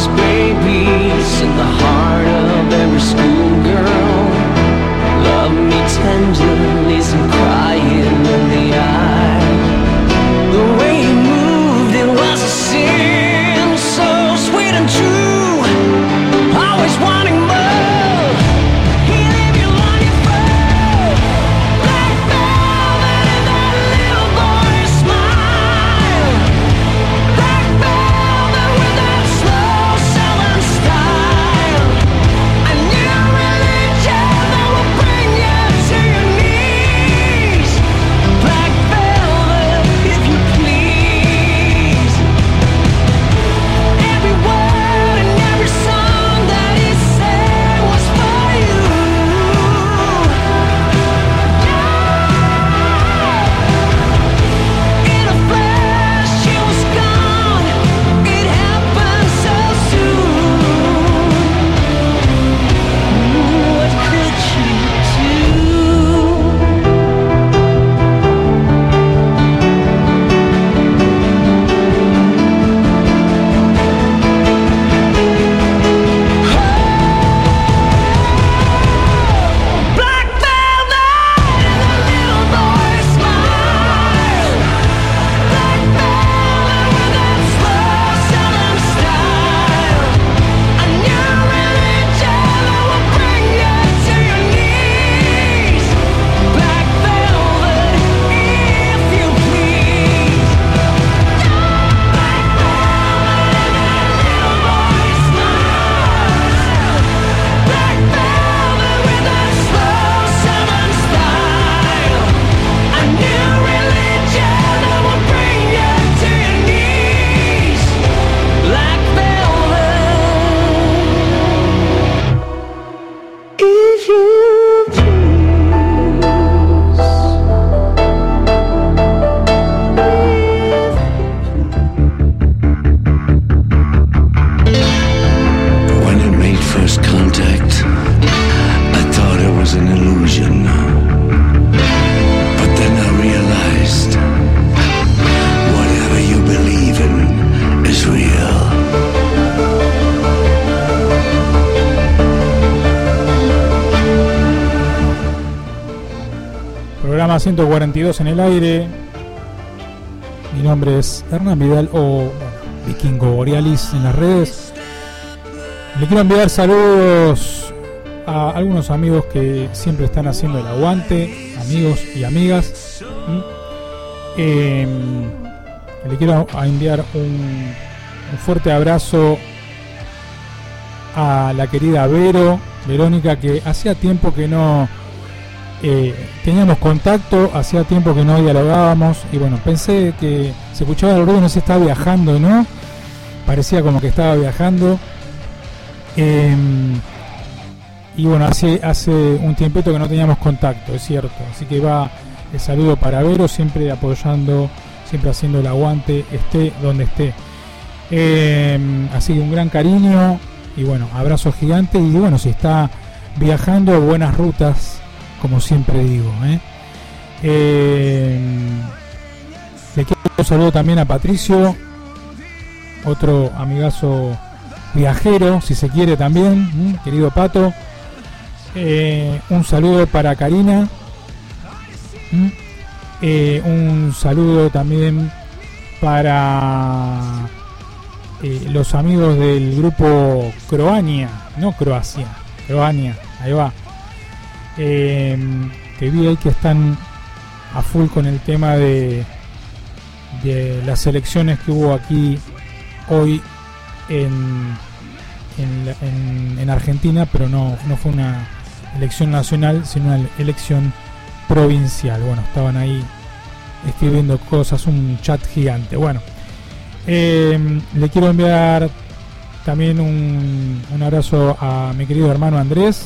was babies in the heart of every schoolgirl. Love me tenderly, some crying in the eye. The way you moved, it was a sin, so sweet and true, always wanting more. He leave you on your phone, black velvet and that little boy's smile. Black velvet with that slow selling style. A new religion that will bring you to your knees. Black velvet, if you please. Every word and every song that he sang was for you. In a flash, she was gone. It happened so soon. What could you Black velvet and the little boy's smile. Black velvet with that slow selling style. A new religion that will bring you to your knees. Black velvet, if you please. Black velvet and that little boy's smile. Black velvet with that slow selling style. A new religion that will bring you to your knees. Black velvet, if you When it made first contact, I thought it was an illusion. But then I realized, whatever you believe in is real. Programa 142 en el aire. Mi nombre es Hernán Vidal o Vikingo Borealis en las redes. Le quiero enviar saludos a algunos amigos que siempre están haciendo el aguante, amigos y amigas. Le quiero enviar un fuerte abrazo a la querida Verónica, que hacía tiempo que no teníamos contacto, hacía tiempo que no dialogábamos y bueno, pensé que se escuchaba el ruido, no sé, estaba viajando, ¿no? Parecía como que estaba viajando. Y bueno, hace un tiempito que no teníamos contacto, es cierto, así que va el saludo para Vero, siempre apoyando, siempre haciendo el aguante, esté donde esté. Así que un gran cariño y bueno, abrazo gigante y bueno, si está viajando, buenas rutas, como siempre digo. Le quiero un saludo también a Patricio, otro amigazo viajero, si se quiere también, querido Pato. Un saludo para Karina. Un saludo también para los amigos del grupo Croania, no Croacia, Croania, ahí va. Que vi ahí que están a full con el tema de las elecciones que hubo aquí hoy en Argentina, pero no fue una elección nacional, sino una elección provincial. Bueno, estaban ahí escribiendo cosas, un chat gigante. Bueno, le quiero enviar también un abrazo a mi querido hermano Andrés,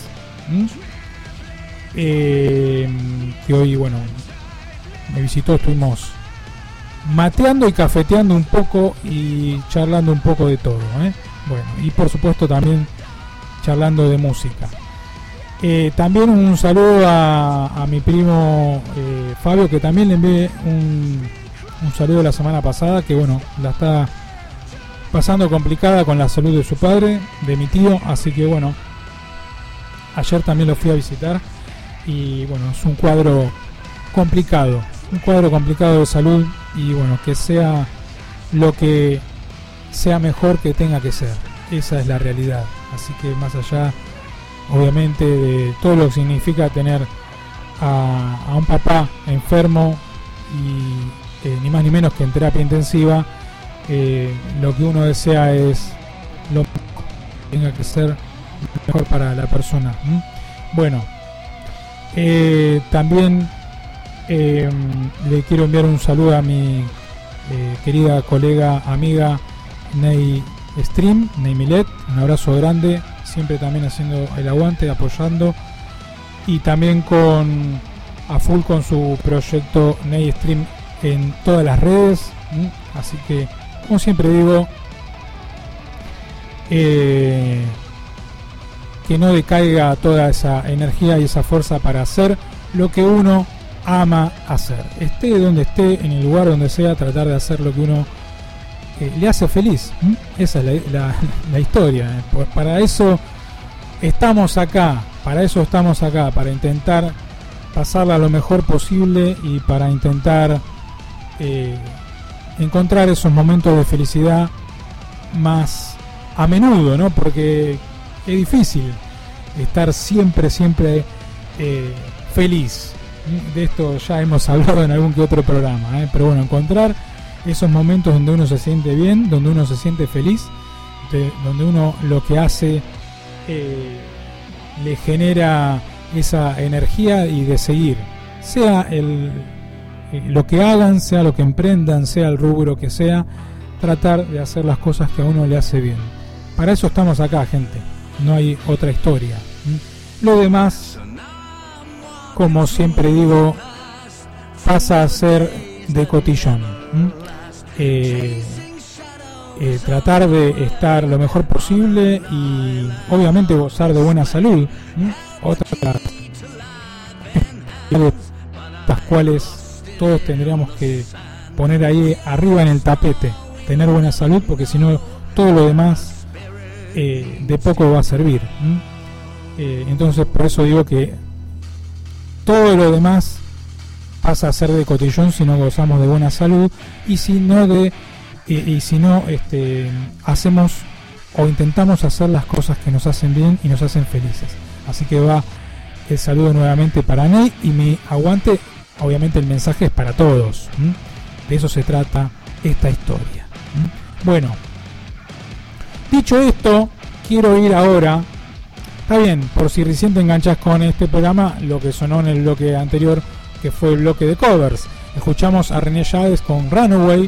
que hoy, bueno, me visitó, estuvimos mateando y cafeteando un poco y charlando un poco de todo, bueno, y por supuesto también charlando de música. También un saludo a mi primo Fabio, que también le envié un saludo la semana pasada, que bueno, la está pasando complicada con la salud de su padre, de mi tío, así que bueno, ayer también lo fui a visitar y bueno, es un cuadro complicado de salud y bueno, que sea lo que sea mejor que tenga que ser, esa es la realidad. Así que más allá obviamente de todo lo que significa tener a un papá enfermo y ni más ni menos que en terapia intensiva, lo que uno desea es lo que tenga que ser mejor para la persona. Bueno, también le quiero enviar un saludo a mi querida colega, amiga Ney Stream, Ney Milet, un abrazo grande, siempre también haciendo el aguante, apoyando, y también a full con su proyecto Ney Stream en todas las redes. Así que, como siempre digo, que no decaiga toda esa energía y esa fuerza para hacer lo que uno ama hacer, esté donde esté, en el lugar donde sea, tratar de hacer lo que uno le hace feliz. Esa es la historia. Para eso estamos acá, para intentar pasarla lo mejor posible y para intentar encontrar esos momentos de felicidad más a menudo, ¿no? Porque es difícil estar siempre feliz. De esto ya hemos hablado en algún que otro programa, pero bueno, encontrar esos momentos donde uno se siente bien, donde uno se siente feliz, donde uno lo que hace le genera esa energía y de seguir, sea lo que hagan, sea lo que emprendan, sea el rubro que sea, tratar de hacer las cosas que a uno le hace bien. Para eso estamos acá, gente, no hay otra historia. Lo demás, como siempre digo, pasa a ser de cotillón. Tratar de estar lo mejor posible y obviamente gozar de buena salud. Otras las cuales todos tendríamos que poner ahí arriba en el tapete, tener buena salud, porque si no todo lo demás de poco va a servir. Entonces por eso digo que todo lo demás pasa a ser de cotillón si no gozamos de buena salud y si no hacemos o intentamos hacer las cosas que nos hacen bien y nos hacen felices. Así que va el saludo nuevamente para Ney y mi aguante. Obviamente el mensaje es para todos. De eso se trata esta historia. Bueno, dicho esto, quiero ir ahora. Está bien, por si recién te enganchas con este programa, lo que sonó en el bloque anterior, que fue el bloque de covers. Escuchamos a René Chávez con Runaway,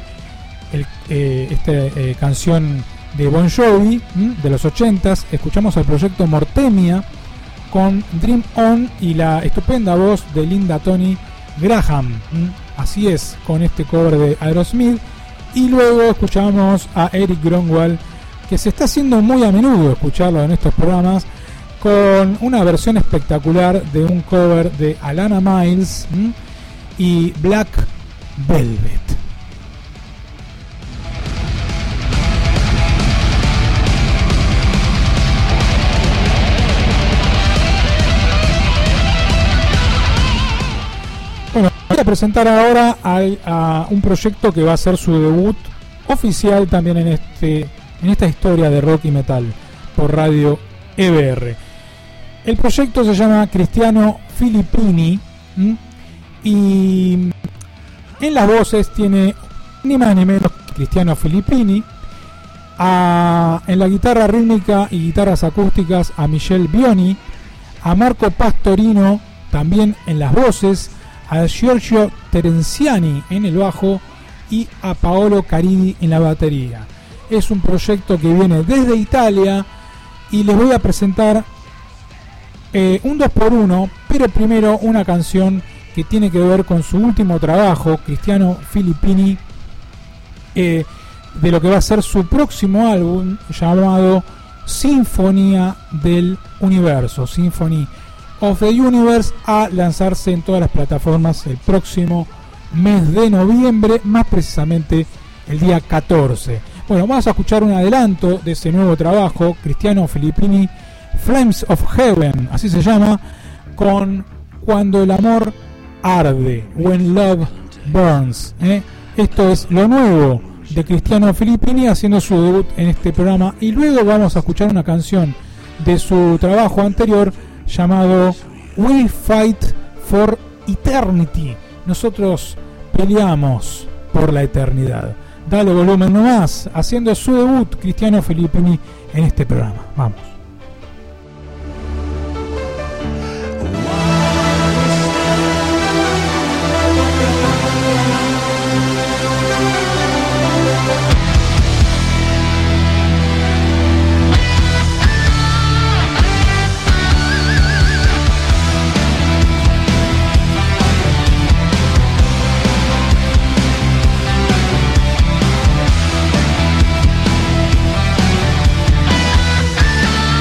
canción de Bon Jovi de los 80s. Escuchamos al proyecto Mortemia con Dream On y la estupenda voz de Linda Tony Graham. Así es, con este cover de Aerosmith. Y luego escuchamos a Eric Grönwald, que se está haciendo muy a menudo escucharlo en estos programas, con una versión espectacular de un cover de Alana Miles y Black Velvet. Bueno, voy a presentar ahora a un proyecto que va a ser su debut oficial también en esta historia de rock y metal por Radio EBR. El proyecto se llama Cristiano Filippini y en las voces tiene ni más ni menos que Cristiano Filippini, en la guitarra rítmica y guitarras acústicas a Michelle Bioni, a Marco Pastorino también en las voces, a Giorgio Terenziani en el bajo y a Paolo Caridi en la batería. Es un proyecto que viene desde Italia y les voy a presentar un 2x1, pero primero una canción que tiene que ver con su último trabajo, Cristiano Filippini, de lo que va a ser su próximo álbum llamado Sinfonía del Universo, Symphony of the Universe, a lanzarse en todas las plataformas el próximo mes de noviembre, más precisamente el día 14. Bueno, vamos a escuchar un adelanto de ese nuevo trabajo, Cristiano Filippini, Flames of Heaven, así se llama, con Cuando el amor arde, When Love Burns. Esto es lo nuevo de Cristiano Filippini haciendo su debut en este programa, y luego vamos a escuchar una canción de su trabajo anterior llamado We Fight for Eternity. Nosotros peleamos por la eternidad. Dale volumen nomás, haciendo su debut Cristiano Filippini en este programa. Vamos. I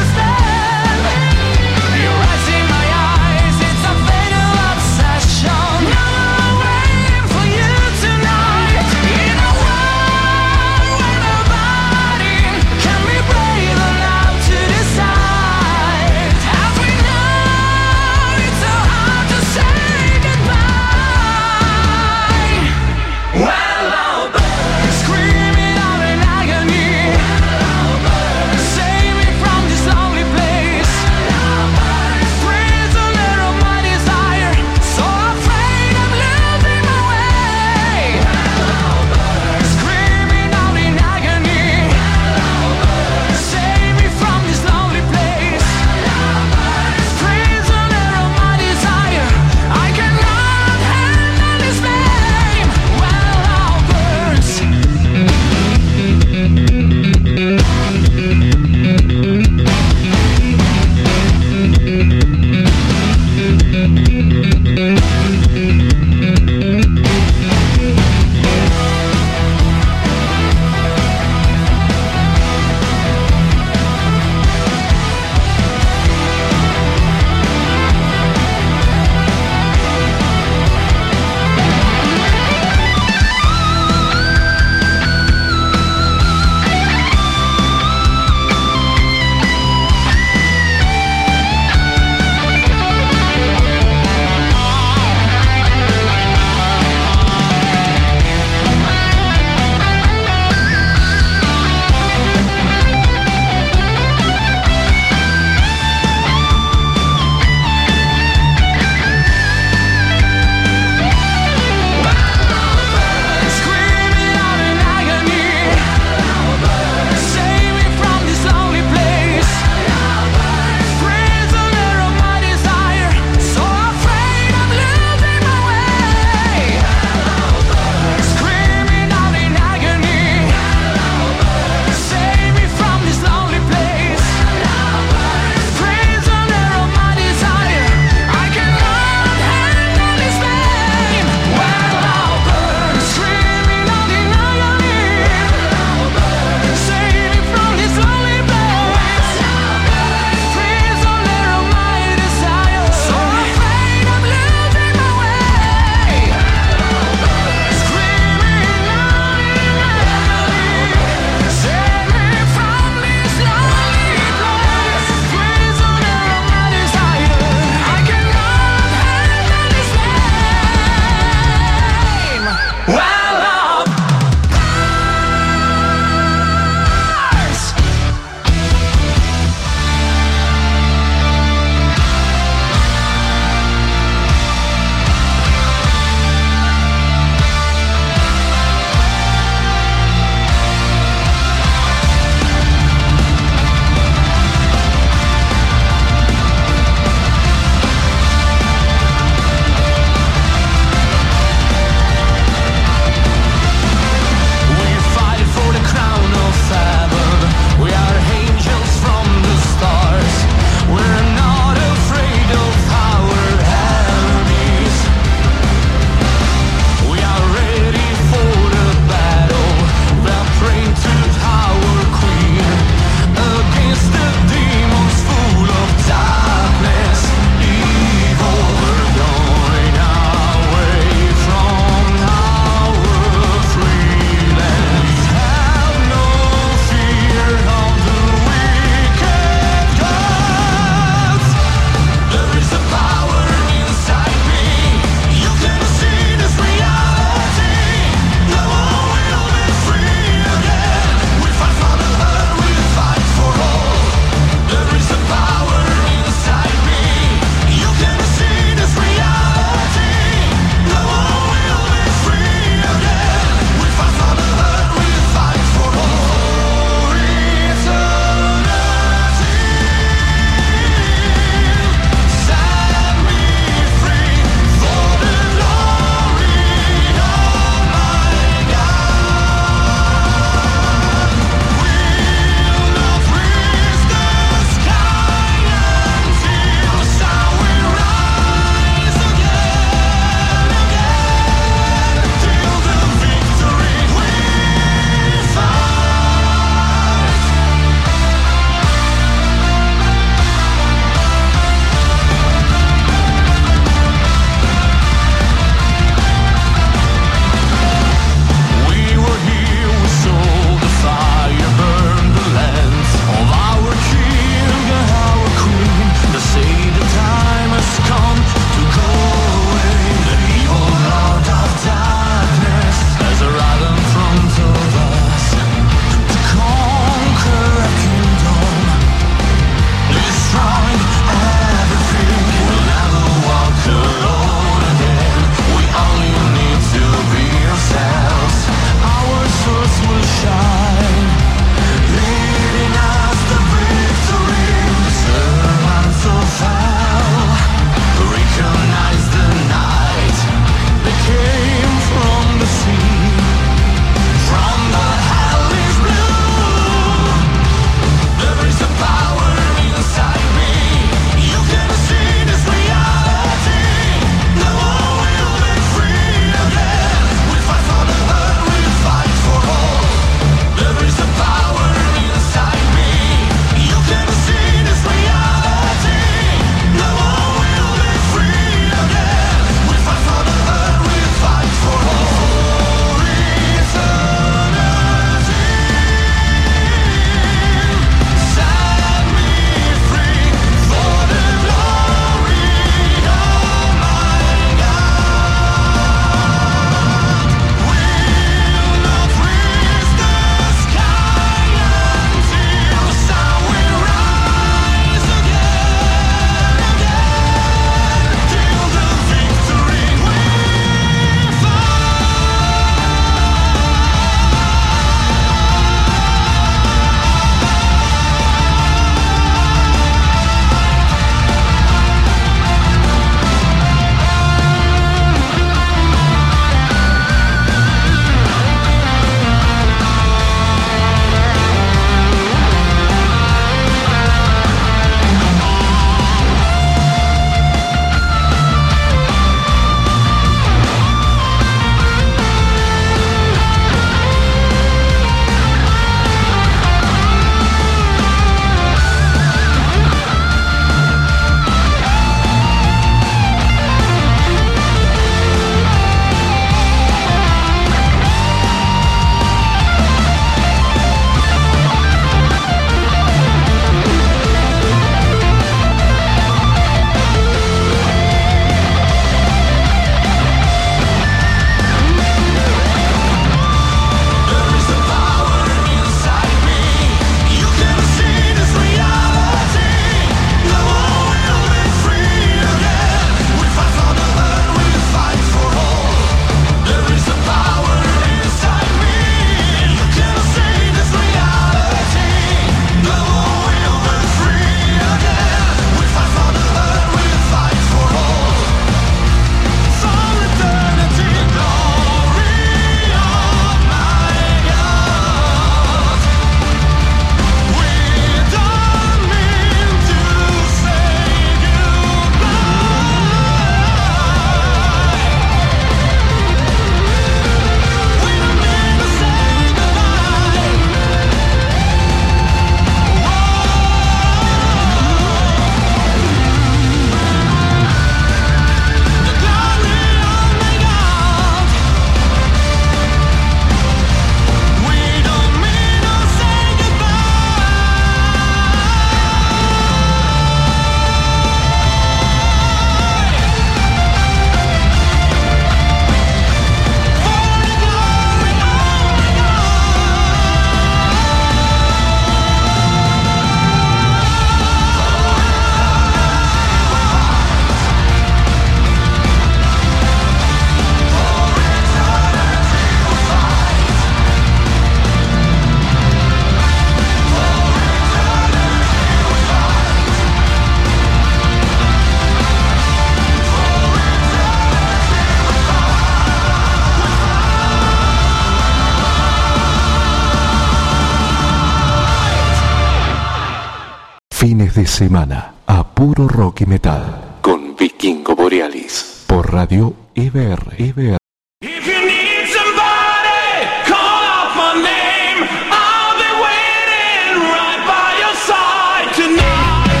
fines de semana a puro rock y metal con Vikingo Borealis por Radio EBR. If you need somebody, call out my name. I'll be waiting right by your side tonight.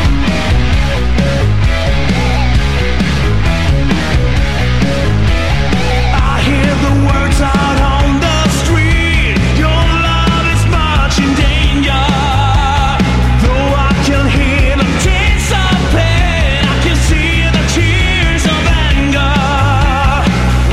I hear the words out on the street. Your love is much in danger. Though I can hear the taste of pain, I can see the tears of anger.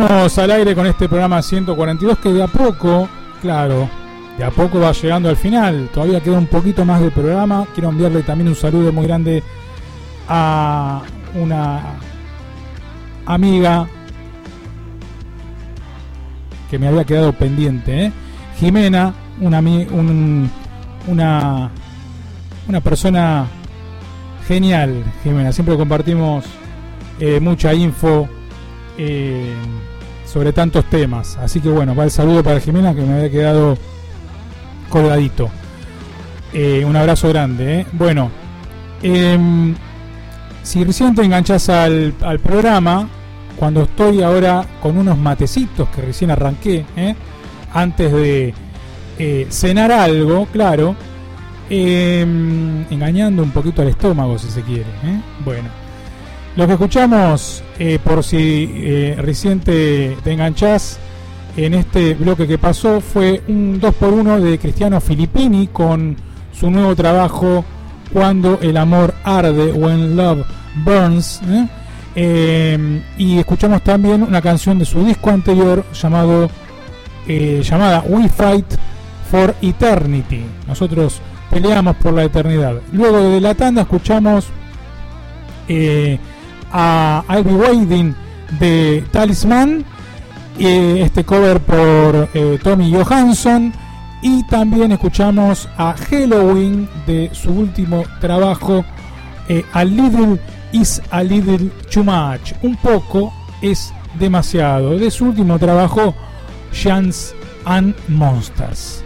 Estamos al aire con este programa 142 que de a poco, claro, de a poco va llegando al final. Todavía queda un poquito más del programa. Quiero enviarle también un saludo muy grande a una amiga que me había quedado pendiente, Jimena, una persona genial, Jimena. Siempre compartimos mucha info sobre tantos temas. Así que bueno, va el saludo para Jimena, que me había quedado colgadito. Un abrazo grande. Bueno, si recién te enganchás al programa, cuando estoy ahora con unos matecitos que recién arranqué, antes de cenar algo, claro, engañando un poquito al estómago, si se quiere. Bueno, lo que escuchamos, por si recién te enganchás en este bloque que pasó, fue un 2x1 de Cristiano Filippini con su nuevo trabajo Cuando el amor arde, When Love Burns, y escuchamos también una canción de su disco anterior llamada We Fight for Eternity. Nosotros peleamos por la eternidad. Luego de la tanda escuchamos a I'll Be Waiting de Talisman, este cover por Tommy Johansson, y también escuchamos a Halloween de su último trabajo, A Little is a Little Too Much, un poco es demasiado, de su último trabajo, Giants and Monsters.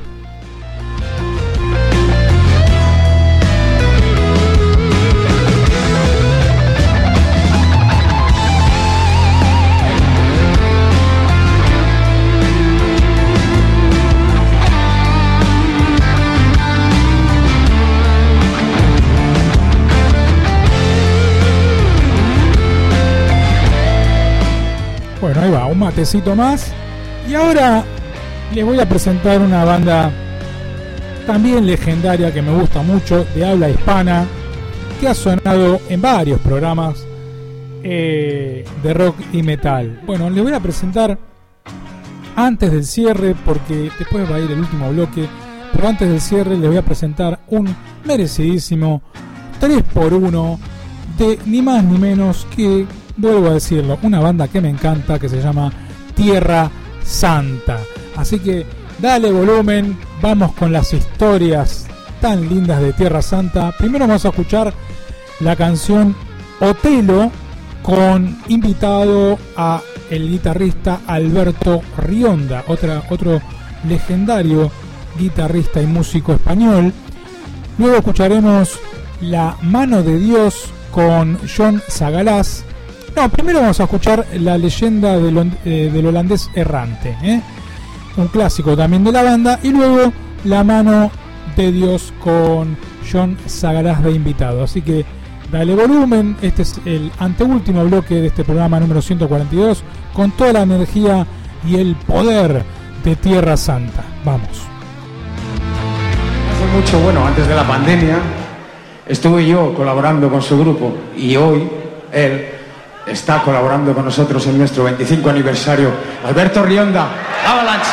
Bueno, ahí va, un matecito más. Y ahora les voy a presentar una banda también legendaria que me gusta mucho, de habla hispana, que ha sonado en varios programas de rock y metal. Bueno, les voy a presentar antes del cierre, porque después va a ir el último bloque, pero antes del cierre les voy a presentar un merecidísimo 3x1 de ni más ni menos que, vuelvo a decirlo, una banda que me encanta, que se llama Tierra Santa. Así que dale volumen, vamos con las historias tan lindas de Tierra Santa. Primero vamos a escuchar la canción Otelo, con invitado a el guitarrista Alberto Rionda, otro legendario guitarrista y músico español. Luego escucharemos La Mano de Dios con John Zagalás. No, primero vamos a escuchar La Leyenda del Holandés Errante, un clásico también de la banda, y luego La Mano de Dios con John Zagalás de invitado. Así que dale volumen, este es el anteúltimo bloque de este programa número 142, con toda la energía y el poder de Tierra Santa. Vamos. Hace mucho, bueno, antes de la pandemia, estuve yo colaborando con su grupo, y hoy él está colaborando con nosotros en nuestro 25 aniversario. Alberto Rionda, Avalanche.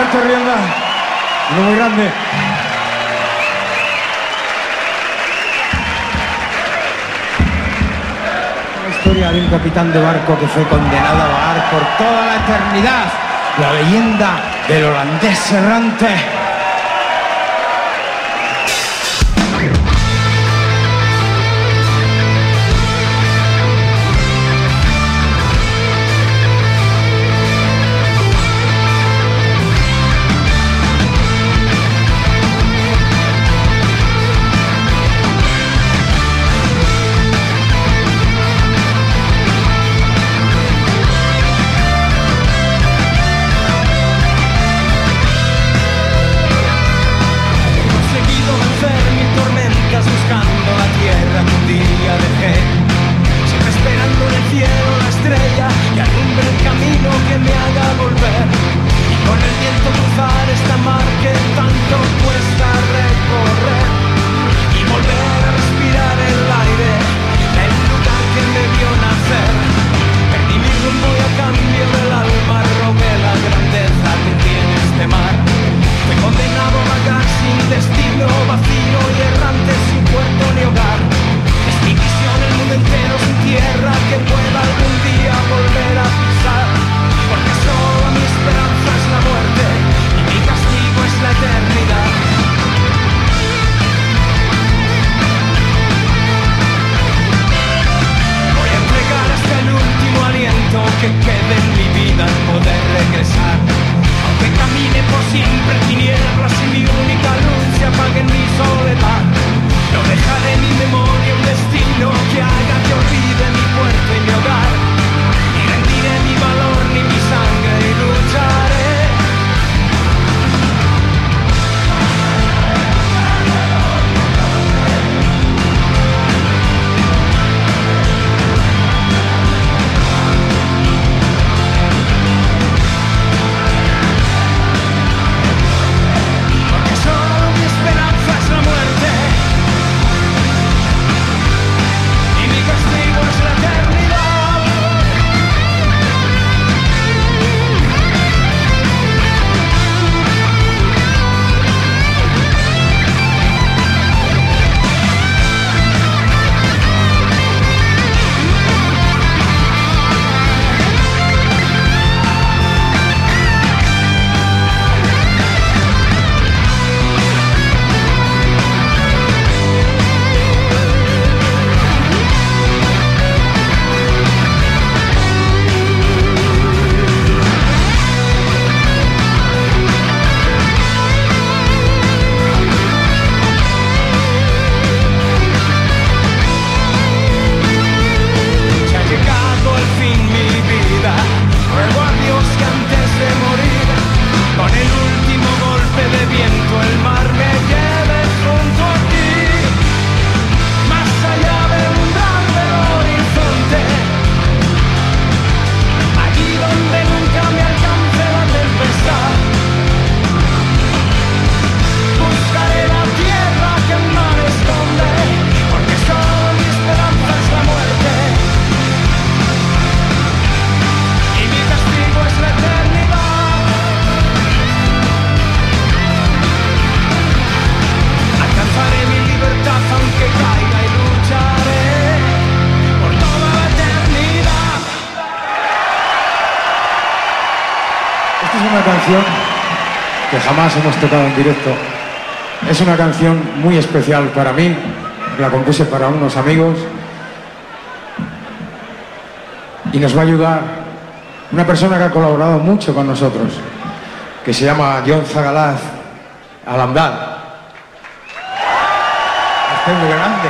Alberto Rionda, uno muy grande. La historia de un capitán de barco que fue condenado a vagar por toda la eternidad. La leyenda del holandés errante. Que jamás hemos tocado en directo. Es una canción muy especial para mí. La compuse para unos amigos y nos va a ayudar una persona que ha colaborado mucho con nosotros, que se llama John Zagalaz Alamdad. Este es muy grande.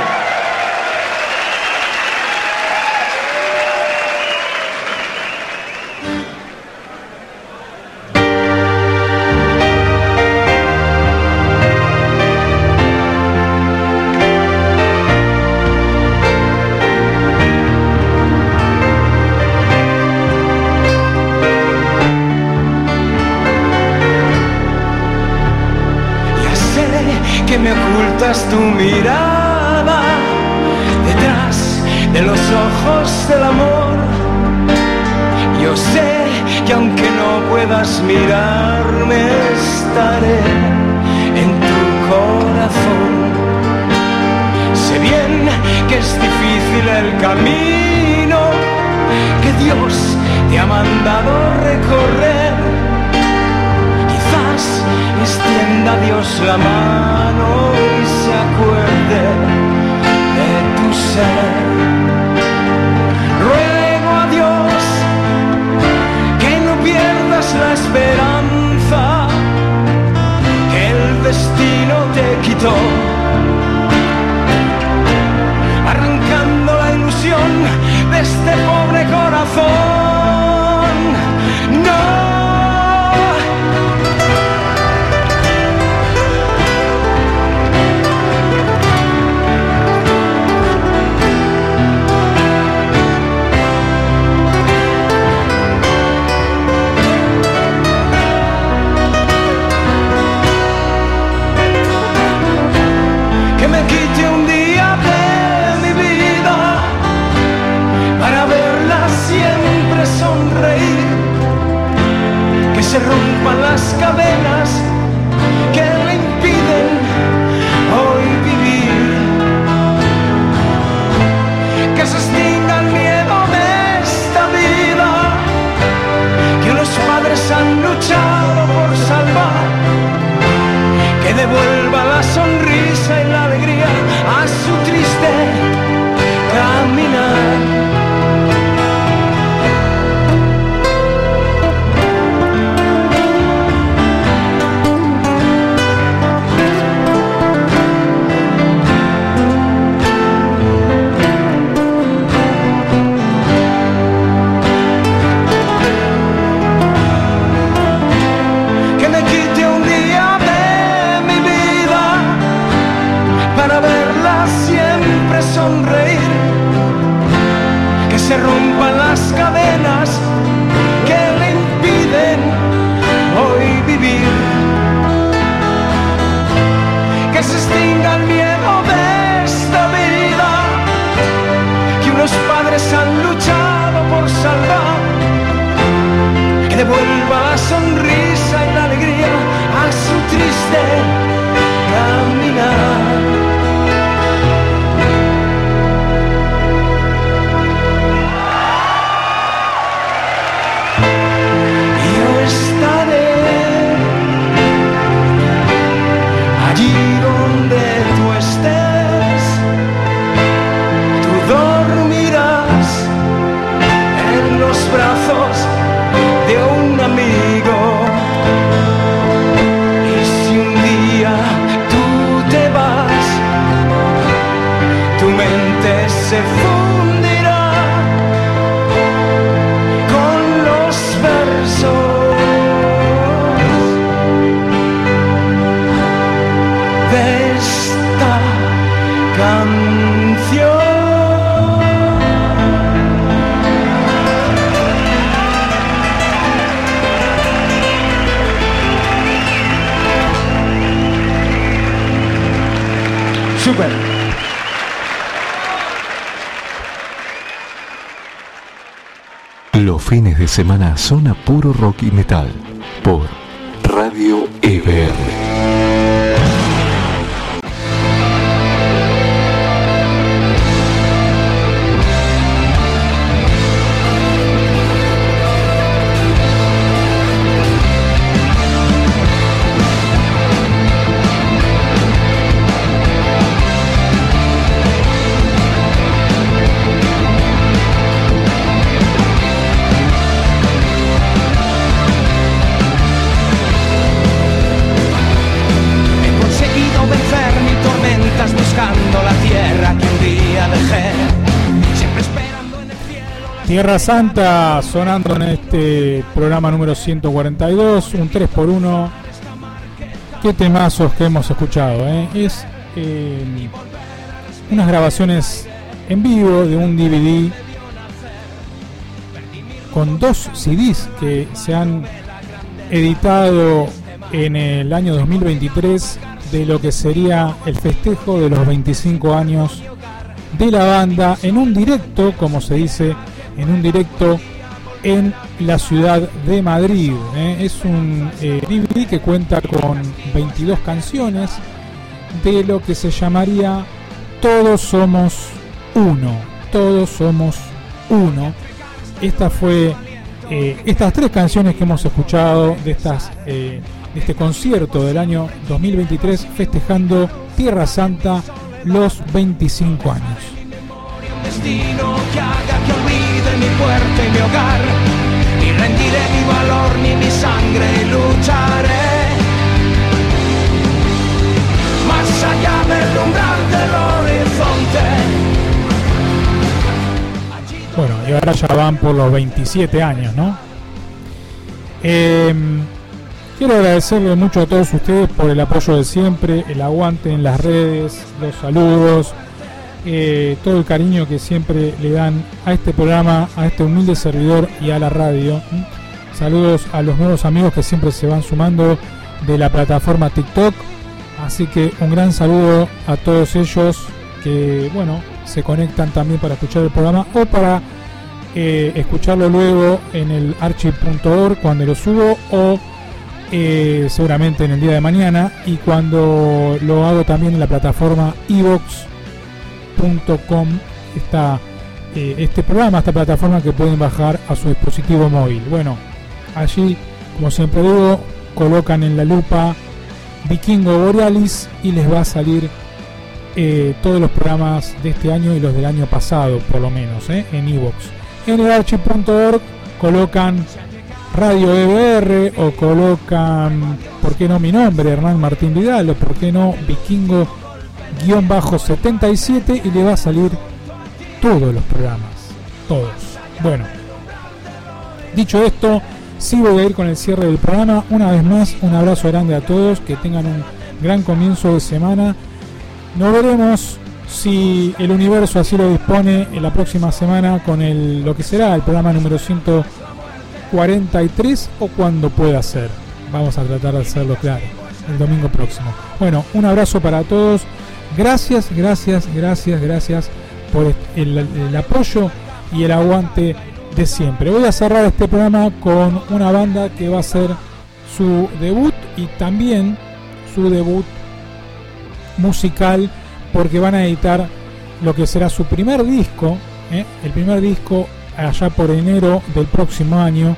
Que me ocultas tu mirada detrás de los ojos del amor. Yo sé que aunque no puedas mirarme, estaré en tu corazón. Sé bien que es difícil el camino que Dios te ha mandado recorrer. Quizás extienda Dios la mano y se acuerde de tu ser. Ruego a Dios que no pierdas la esperanza que el destino te quitó, arrancando la ilusión de este pobre corazón. No. Que me quite un día de mi vida para verla siempre sonreír, que se rompan las cadenas que le impiden hoy vivir, que se extinga el miedo de esta vida que los padres han luchado por salvar, que devuelva la sonrisa y la alegría a su triste caminar. Que me quite un día de mi vida para verla siempre sonreír, que se rompan las cadenas que le impiden hoy vivir, que se extinga el miedo de esta vida que unos padres han luchado por salvar, que devuelva la sonrisa y la alegría a su triste caminar. Yo estaré allí donde tú estés, tú dormirás en los brazos de un amigo. Y si un día tú te vas, tu mente se fundirá con los versos de esta canción. Super. Los fines de semana son a puro rock y metal por Radio EBR. Tierra Santa sonando en este programa número 142, un 3x1. Qué temazos que hemos escuchado, Es unas grabaciones en vivo de un DVD con 2 CDs que se han editado en el año 2023 de lo que sería el festejo de los 25 años de la banda, en un directo, como se dice, en un directo en la ciudad de Madrid. Es un DVD que cuenta con 22 canciones de lo que se llamaría Todos Somos Uno. Todos Somos Uno. Estas 3 canciones que hemos escuchado de este concierto del año 2023 festejando Tierra Santa los 25 años. Destino que haga que olvide mi puerta y mi hogar, ni rendiré mi valor ni mi sangre y lucharé más allá del umbral del horizonte. Bueno, y ahora ya van por los 27 años, ¿no? Quiero agradecerle mucho a todos ustedes por el apoyo de siempre, el aguante en las redes, los saludos, todo el cariño que siempre le dan a este programa, a este humilde servidor y a la radio. Saludos a los nuevos amigos que siempre se van sumando de la plataforma TikTok. Así que un gran saludo a todos ellos que, bueno, se conectan también para escuchar el programa o para escucharlo luego en el archive.org cuando lo subo o seguramente en el día de mañana, y cuando lo hago también en la plataforma iVoox.com está este programa, esta plataforma que pueden bajar a su dispositivo móvil. Bueno, allí, como siempre digo, colocan en la lupa Vikingo Borealis y les va a salir todos los programas de este año y los del año pasado, por lo menos, en iVoox. En el archive.org colocan Radio EBR o colocan, ¿por qué no mi nombre, Hernán Martín Vidal? O ¿por qué no Vikingo-77? Y le va a salir todos los programas, todos. Bueno, dicho esto, sí voy a ir con el cierre del programa. Una vez más, un abrazo grande a todos, que tengan un gran comienzo de semana. Nos veremos, si el universo así lo dispone, en la próxima semana con lo que será el programa número 143 o cuando pueda ser. Vamos a tratar de hacerlo claro, el domingo próximo. Bueno, un abrazo para todos. Gracias por el apoyo y el aguante de siempre. Voy a cerrar este programa con una banda que va a ser su debut y también su debut musical, porque van a editar lo que será su primer disco, el primer disco allá por enero del próximo año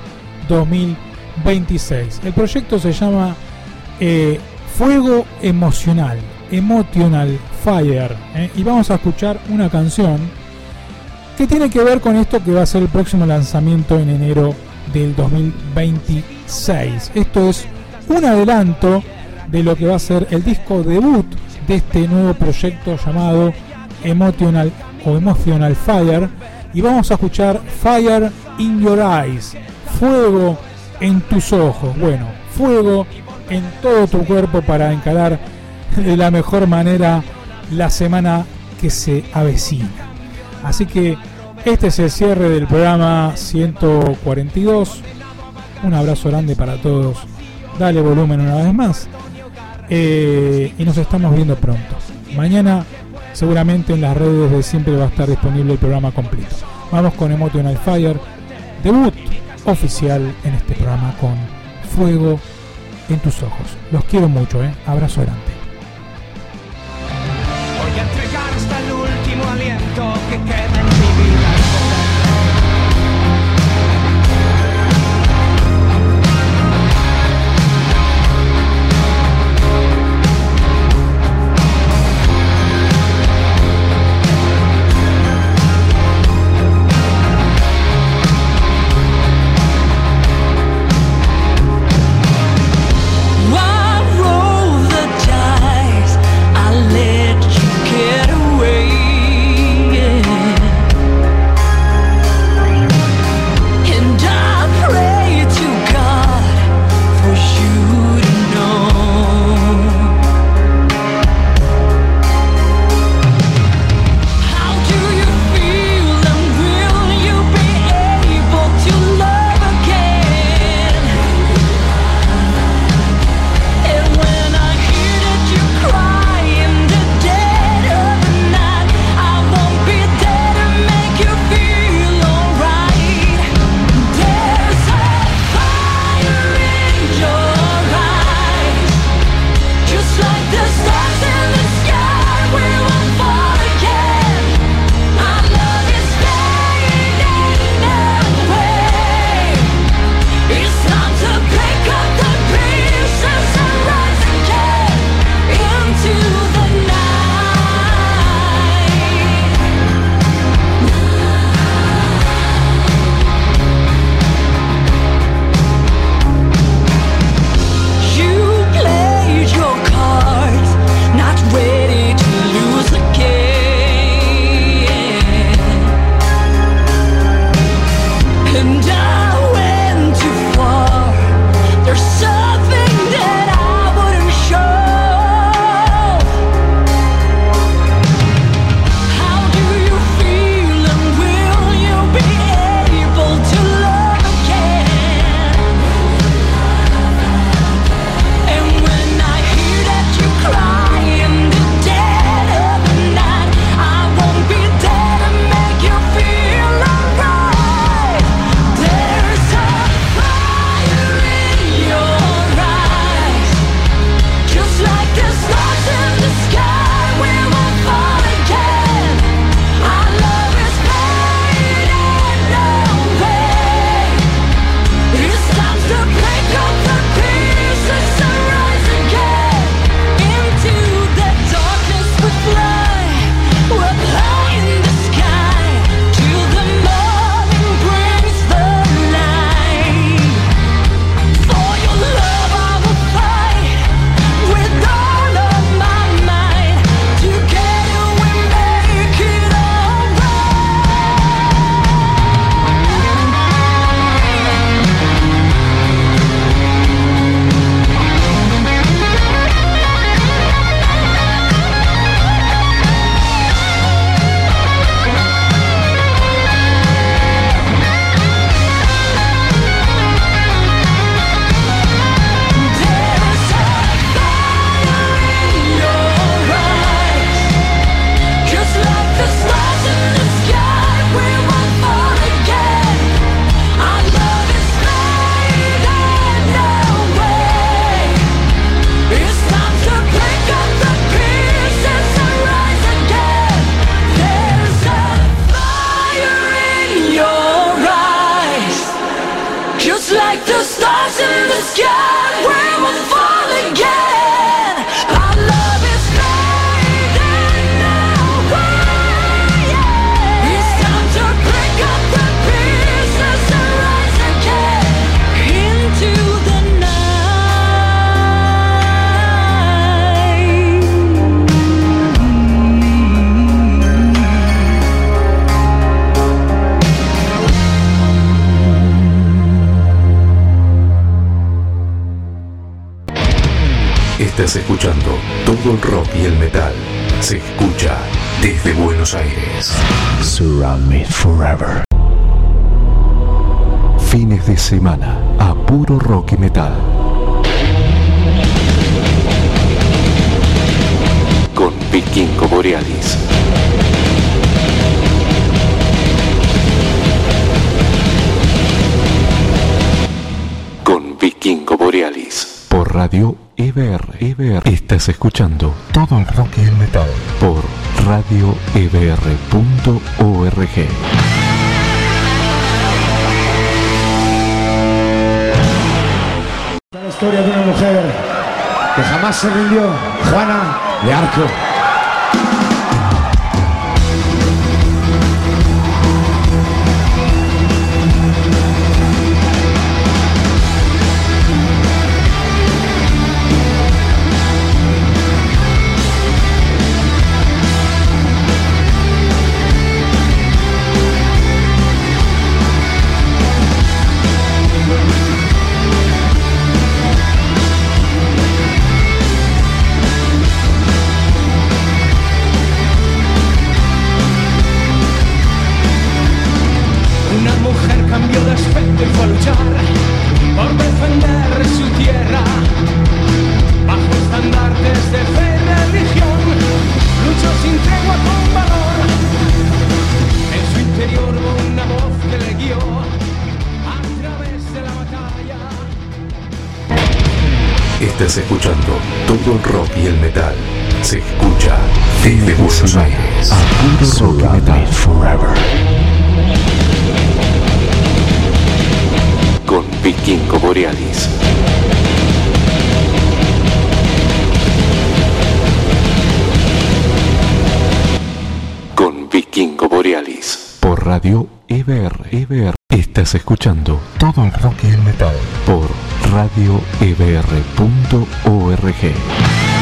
2026. El proyecto se llama Fuego Emocional, Emotional Fire, y vamos a escuchar una canción que tiene que ver con esto que va a ser el próximo lanzamiento en enero del 2026. Esto es un adelanto de lo que va a ser el disco debut de este nuevo proyecto llamado Emotional Fire, y vamos a escuchar Fire in Your Eyes, fuego en tus ojos. Bueno, fuego en todo tu cuerpo para encarar de la mejor manera la semana que se avecina. Así que este es el cierre del programa 142. Un abrazo grande para todos. Dale volumen una vez más. Y nos estamos viendo pronto. Mañana seguramente en las redes de siempre va a estar disponible el programa completo. Vamos con Emotional Fire, debut oficial en este programa con Fuego en tus ojos. Los quiero mucho, abrazo grande. Voy a entregar hasta el último aliento que queda en mi vida. I roll the dice. Estás escuchando todo el rock y el metal. Se escucha desde Buenos Aires. Surround me forever. Fines de semana a puro rock y metal. Con Vikingo Borealis. Con Vikingo Borealis. Por Radio EBR. Estás escuchando todo el rock y el metal. Por radioebr.org. La historia de una mujer que jamás se rindió, Juana de Arco. Estás escuchando todo el rock y el metal. Se escucha desde Buenos Aires. A puro rock y metal. Forever. Con Vikingo Borealis. Con Vikingo Borealis. Por Radio EBR. Estás escuchando todo el rock y el metal. Por radioebr.org.